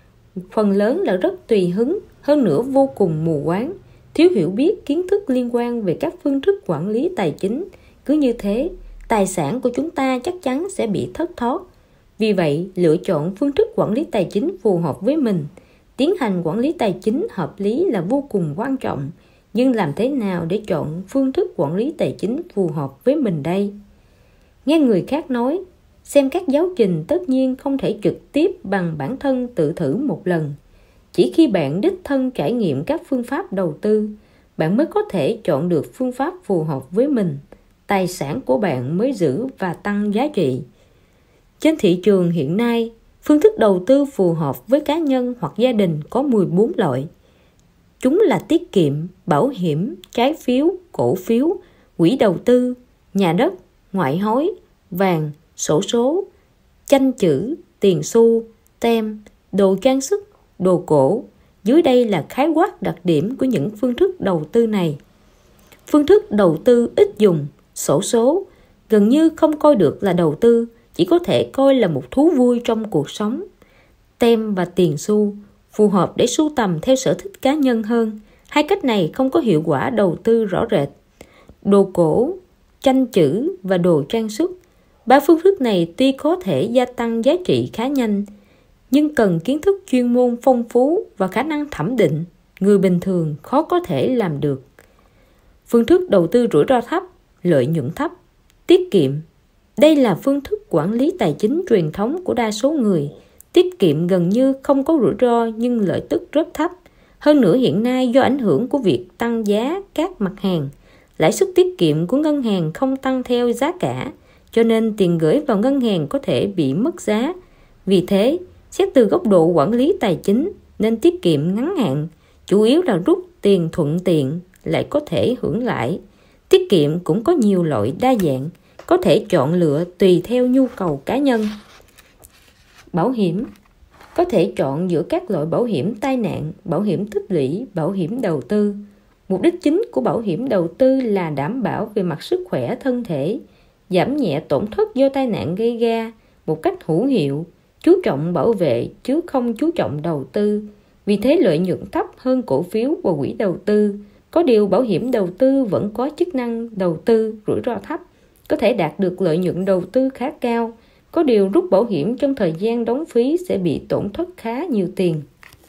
Phần lớn là rất tùy hứng, hơn nữa vô cùng mù quáng, thiếu hiểu biết kiến thức liên quan về các phương thức quản lý tài chính. Cứ như thế, tài sản của chúng ta chắc chắn sẽ bị thất thoát. Vì vậy, lựa chọn phương thức quản lý tài chính phù hợp với mình. Tiến hành quản lý tài chính hợp lý là vô cùng quan trọng. Nhưng làm thế nào để chọn phương thức quản lý tài chính phù hợp với mình đây? Nghe người khác nói, xem các giáo trình tất nhiên không thể trực tiếp bằng bản thân tự thử một lần. Chỉ khi bạn đích thân trải nghiệm các phương pháp đầu tư, bạn mới có thể chọn được phương pháp phù hợp với mình. Tài sản của bạn mới giữ và tăng giá trị. Trên thị trường hiện nay, phương thức đầu tư phù hợp với cá nhân hoặc gia đình có mười bốn loại. Chúng là tiết kiệm, bảo hiểm, trái phiếu, cổ phiếu, quỹ đầu tư, nhà đất, ngoại hối, vàng, xổ số, tranh chữ, tiền xu, tem, đồ trang sức, đồ cổ. Dưới đây là khái quát đặc điểm của những phương thức đầu tư này. Phương thức đầu tư ít dùng, xổ số, gần như không coi được là đầu tư, chỉ có thể coi là một thú vui trong cuộc sống. Tem và tiền xu, phù hợp để sưu tầm theo sở thích cá nhân hơn. Hai cách này không có hiệu quả đầu tư rõ rệt. Đồ cổ, tranh chữ và đồ trang sức. Ba phương thức này tuy có thể gia tăng giá trị khá nhanh, nhưng cần kiến thức chuyên môn phong phú và khả năng thẩm định. Người bình thường khó có thể làm được. Phương thức đầu tư rủi ro thấp, lợi nhuận thấp, tiết kiệm. Đây là phương thức quản lý tài chính truyền thống của đa số người. Tiết kiệm gần như không có rủi ro nhưng lợi tức rất thấp. Hơn nữa hiện nay do ảnh hưởng của việc tăng giá các mặt hàng, lãi suất tiết kiệm của ngân hàng không tăng theo giá cả, cho nên tiền gửi vào ngân hàng có thể bị mất giá. Vì thế, xét từ góc độ quản lý tài chính, nên tiết kiệm ngắn hạn, chủ yếu là rút tiền thuận tiện, lại có thể hưởng lãi. Tiết kiệm cũng có nhiều loại đa dạng, có thể chọn lựa tùy theo nhu cầu cá nhân. Bảo hiểm có thể chọn giữa các loại bảo hiểm tai nạn, bảo hiểm tích lũy, bảo hiểm đầu tư. Mục đích chính của bảo hiểm đầu tư là đảm bảo về mặt sức khỏe thân thể, giảm nhẹ tổn thất do tai nạn gây ra một cách hữu hiệu, chú trọng bảo vệ chứ không chú trọng đầu tư. Vì thế lợi nhuận thấp hơn cổ phiếu và quỹ đầu tư. Có điều bảo hiểm đầu tư vẫn có chức năng đầu tư rủi ro thấp, có thể đạt được lợi nhuận đầu tư khá cao. Có điều rút bảo hiểm trong thời gian đóng phí sẽ bị tổn thất khá nhiều tiền.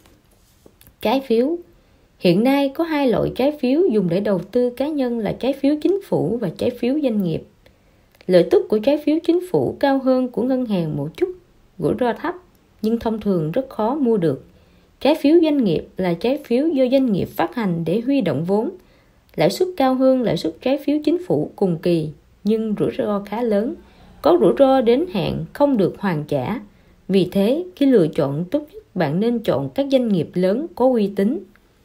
Trái phiếu. Hiện nay có hai loại trái phiếu dùng để đầu tư cá nhân là trái phiếu chính phủ và trái phiếu doanh nghiệp. Lợi tức của trái phiếu chính phủ cao hơn của ngân hàng một chút, rủi ro thấp, nhưng thông thường rất khó mua được. Trái phiếu doanh nghiệp là trái phiếu do doanh nghiệp phát hành để huy động vốn. Lãi suất cao hơn lãi suất trái phiếu chính phủ cùng kỳ, nhưng rủi ro khá lớn. Có rủi ro đến hạn không được hoàn trả. Vì thế, khi lựa chọn tốt nhất, bạn nên chọn các doanh nghiệp lớn có uy tín.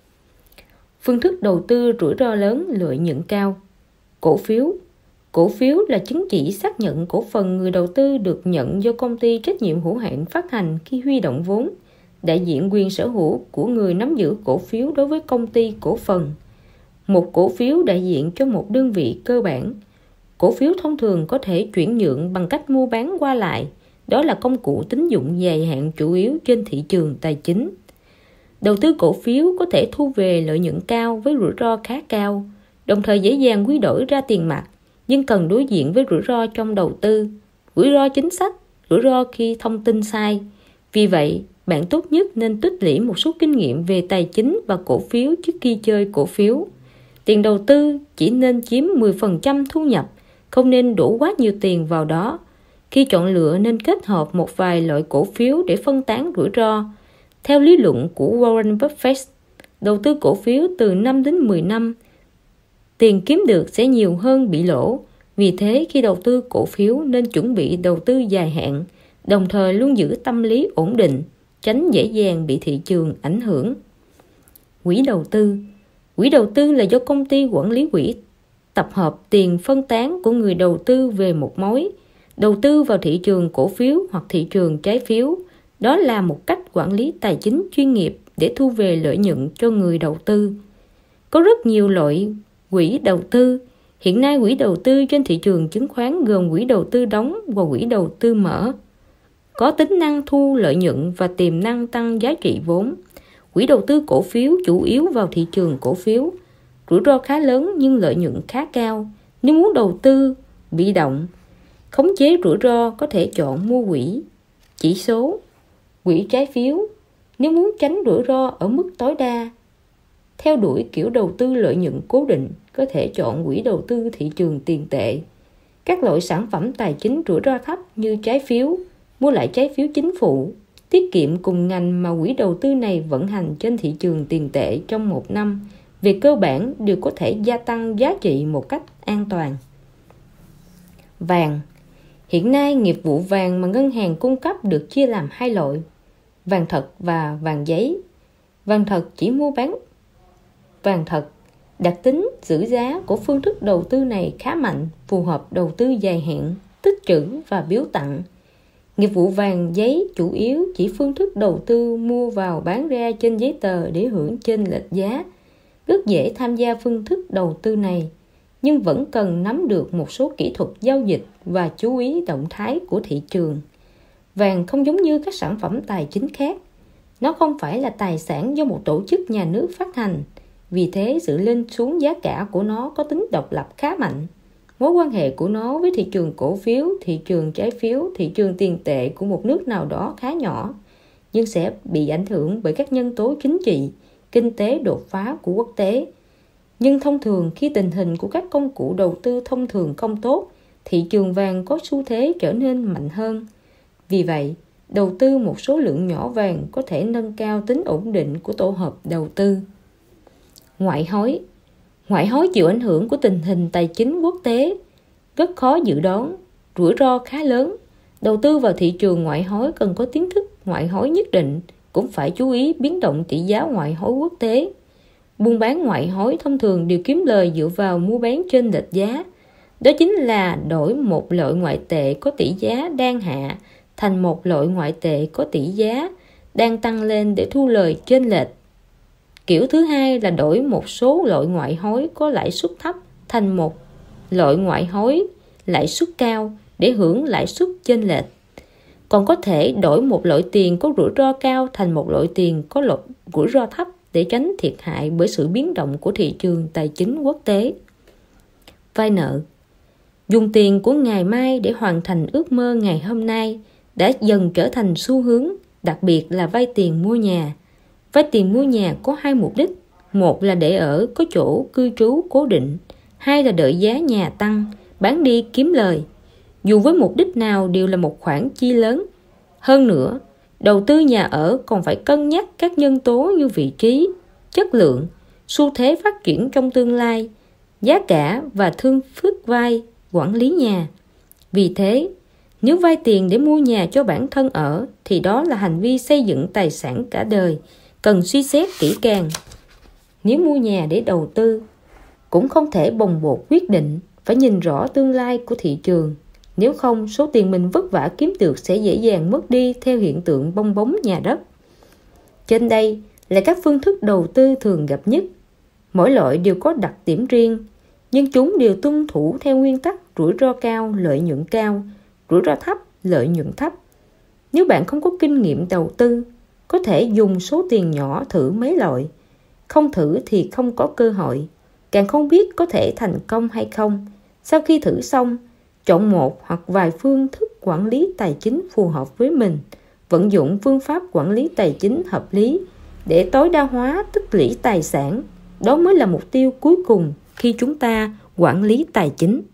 Phương thức đầu tư rủi ro lớn, lợi nhuận cao. Cổ phiếu. Cổ phiếu là chứng chỉ xác nhận cổ phần người đầu tư được nhận do công ty trách nhiệm hữu hạn phát hành khi huy động vốn, đại diện quyền sở hữu của người nắm giữ cổ phiếu đối với công ty cổ phần. Một cổ phiếu đại diện cho một đơn vị cơ bản. Cổ phiếu thông thường có thể chuyển nhượng bằng cách mua bán qua lại. Đó là công cụ tín dụng dài hạn chủ yếu trên thị trường tài chính. Đầu tư cổ phiếu có thể thu về lợi nhuận cao với rủi ro khá cao, đồng thời dễ dàng quy đổi ra tiền mặt, nhưng cần đối diện với rủi ro trong đầu tư, rủi ro chính sách, rủi ro khi thông tin sai. Vì vậy, bạn tốt nhất nên tích lũy một số kinh nghiệm về tài chính và cổ phiếu trước khi chơi cổ phiếu. Tiền đầu tư chỉ nên chiếm mười phần trăm thu nhập, không nên đổ quá nhiều tiền vào đó. Khi chọn lựa nên kết hợp một vài loại cổ phiếu để phân tán rủi ro. Theo lý luận của Warren Buffett, đầu tư cổ phiếu từ năm đến mười năm, tiền kiếm được sẽ nhiều hơn bị lỗ. Vì thế khi đầu tư cổ phiếu nên chuẩn bị đầu tư dài hạn, đồng thời luôn giữ tâm lý ổn định, tránh dễ dàng bị thị trường ảnh hưởng. Quỹ đầu tư. Quỹ đầu tư là do công ty quản lý quỹ tập hợp tiền phân tán của người đầu tư về một mối, đầu tư vào thị trường cổ phiếu hoặc thị trường trái phiếu. Đó là một cách quản lý tài chính chuyên nghiệp để thu về lợi nhuận cho người đầu tư. Có rất nhiều loại quỹ đầu tư. Hiện nay quỹ đầu tư trên thị trường chứng khoán gồm quỹ đầu tư đóng và quỹ đầu tư mở, có tính năng thu lợi nhuận và tiềm năng tăng giá trị vốn. Quỹ đầu tư cổ phiếu chủ yếu vào thị trường cổ phiếu, rủi ro khá lớn nhưng lợi nhuận khá cao. Nếu muốn đầu tư bị động, khống chế rủi ro, có thể chọn mua quỹ chỉ số, quỹ trái phiếu. Nếu muốn tránh rủi ro ở mức tối đa, theo đuổi kiểu đầu tư lợi nhuận cố định, có thể chọn quỹ đầu tư thị trường tiền tệ. Các loại sản phẩm tài chính rủi ro thấp như trái phiếu, mua lại trái phiếu chính phủ, tiết kiệm cùng ngành mà quỹ đầu tư này vận hành trên thị trường tiền tệ trong một năm, về cơ bản đều có thể gia tăng giá trị một cách an toàn. Vàng. Hiện nay, nghiệp vụ vàng mà ngân hàng cung cấp được chia làm hai loại: vàng thật và vàng giấy. Vàng thật chỉ mua bán vàng thật. Đặc tính giữ giá của phương thức đầu tư này khá mạnh, phù hợp đầu tư dài hạn, tích trữ và biếu tặng. Nghiệp vụ vàng giấy chủ yếu chỉ phương thức đầu tư mua vào bán ra trên giấy tờ để hưởng chênh lệch giá. Rất dễ tham gia phương thức đầu tư này, nhưng vẫn cần nắm được một số kỹ thuật giao dịch và chú ý động thái của thị trường. Vàng không giống như các sản phẩm tài chính khác. Nó không phải là tài sản do một tổ chức nhà nước phát hành. Vì thế, sự lên xuống giá cả của nó có tính độc lập khá mạnh. Mối quan hệ của nó với thị trường cổ phiếu, thị trường trái phiếu, thị trường tiền tệ của một nước nào đó khá nhỏ, nhưng sẽ bị ảnh hưởng bởi các nhân tố chính trị, kinh tế đột phá của quốc tế. Nhưng thông thường, khi tình hình của các công cụ đầu tư thông thường không tốt, thị trường vàng có xu thế trở nên mạnh hơn. Vì vậy, đầu tư một số lượng nhỏ vàng có thể nâng cao tính ổn định của tổ hợp đầu tư. Ngoại hối. Ngoại hối chịu ảnh hưởng của tình hình tài chính quốc tế, rất khó dự đoán, rủi ro khá lớn. Đầu tư vào thị trường ngoại hối cần có kiến thức ngoại hối nhất định, cũng phải chú ý biến động tỷ giá ngoại hối quốc tế. Buôn bán ngoại hối thông thường đều kiếm lời dựa vào mua bán trên lệch giá. Đó chính là đổi một loại ngoại tệ có tỷ giá đang hạ thành một loại ngoại tệ có tỷ giá đang tăng lên để thu lời chênh lệch. Kiểu thứ hai là đổi một số loại ngoại hối có lãi suất thấp thành một loại ngoại hối lãi suất cao để hưởng lãi suất chênh lệch. Còn có thể đổi một loại tiền có rủi ro cao thành một loại tiền có loại rủi ro thấp để tránh thiệt hại bởi sự biến động của thị trường tài chính quốc tế. Vay nợ. Dùng tiền của ngày mai để hoàn thành ước mơ ngày hôm nay đã dần trở thành xu hướng, đặc biệt là vay tiền mua nhà. Vay tiền mua nhà có hai mục đích: một là để ở có chỗ cư trú cố định, hai là đợi giá nhà tăng, bán đi kiếm lời. Dù với mục đích nào đều là một khoản chi lớn. Hơn nữa, đầu tư nhà ở còn phải cân nhắc các nhân tố như vị trí, chất lượng, xu thế phát triển trong tương lai, giá cả và thương thức vay, quản lý nhà. Vì thế, nếu vay tiền để mua nhà cho bản thân ở thì đó là hành vi xây dựng tài sản cả đời, cần suy xét kỹ càng. Nếu mua nhà để đầu tư, cũng không thể bồng bột quyết định, phải nhìn rõ tương lai của thị trường. Nếu không, số tiền mình vất vả kiếm được sẽ dễ dàng mất đi theo hiện tượng bong bóng nhà đất. Trên đây là các phương thức đầu tư thường gặp nhất. Mỗi loại đều có đặc điểm riêng, nhưng chúng đều tuân thủ theo nguyên tắc rủi ro cao, lợi nhuận cao, rủi ro thấp, lợi nhuận thấp. Nếu bạn không có kinh nghiệm đầu tư, có thể dùng số tiền nhỏ thử mấy loại. Không thử thì không có cơ hội, càng không biết có thể thành công hay không. Sau khi thử xong, chọn một hoặc vài phương thức quản lý tài chính phù hợp với mình. Vận dụng phương pháp quản lý tài chính hợp lý để tối đa hóa tích lũy tài sản. Đó mới là mục tiêu cuối cùng khi chúng ta quản lý tài chính.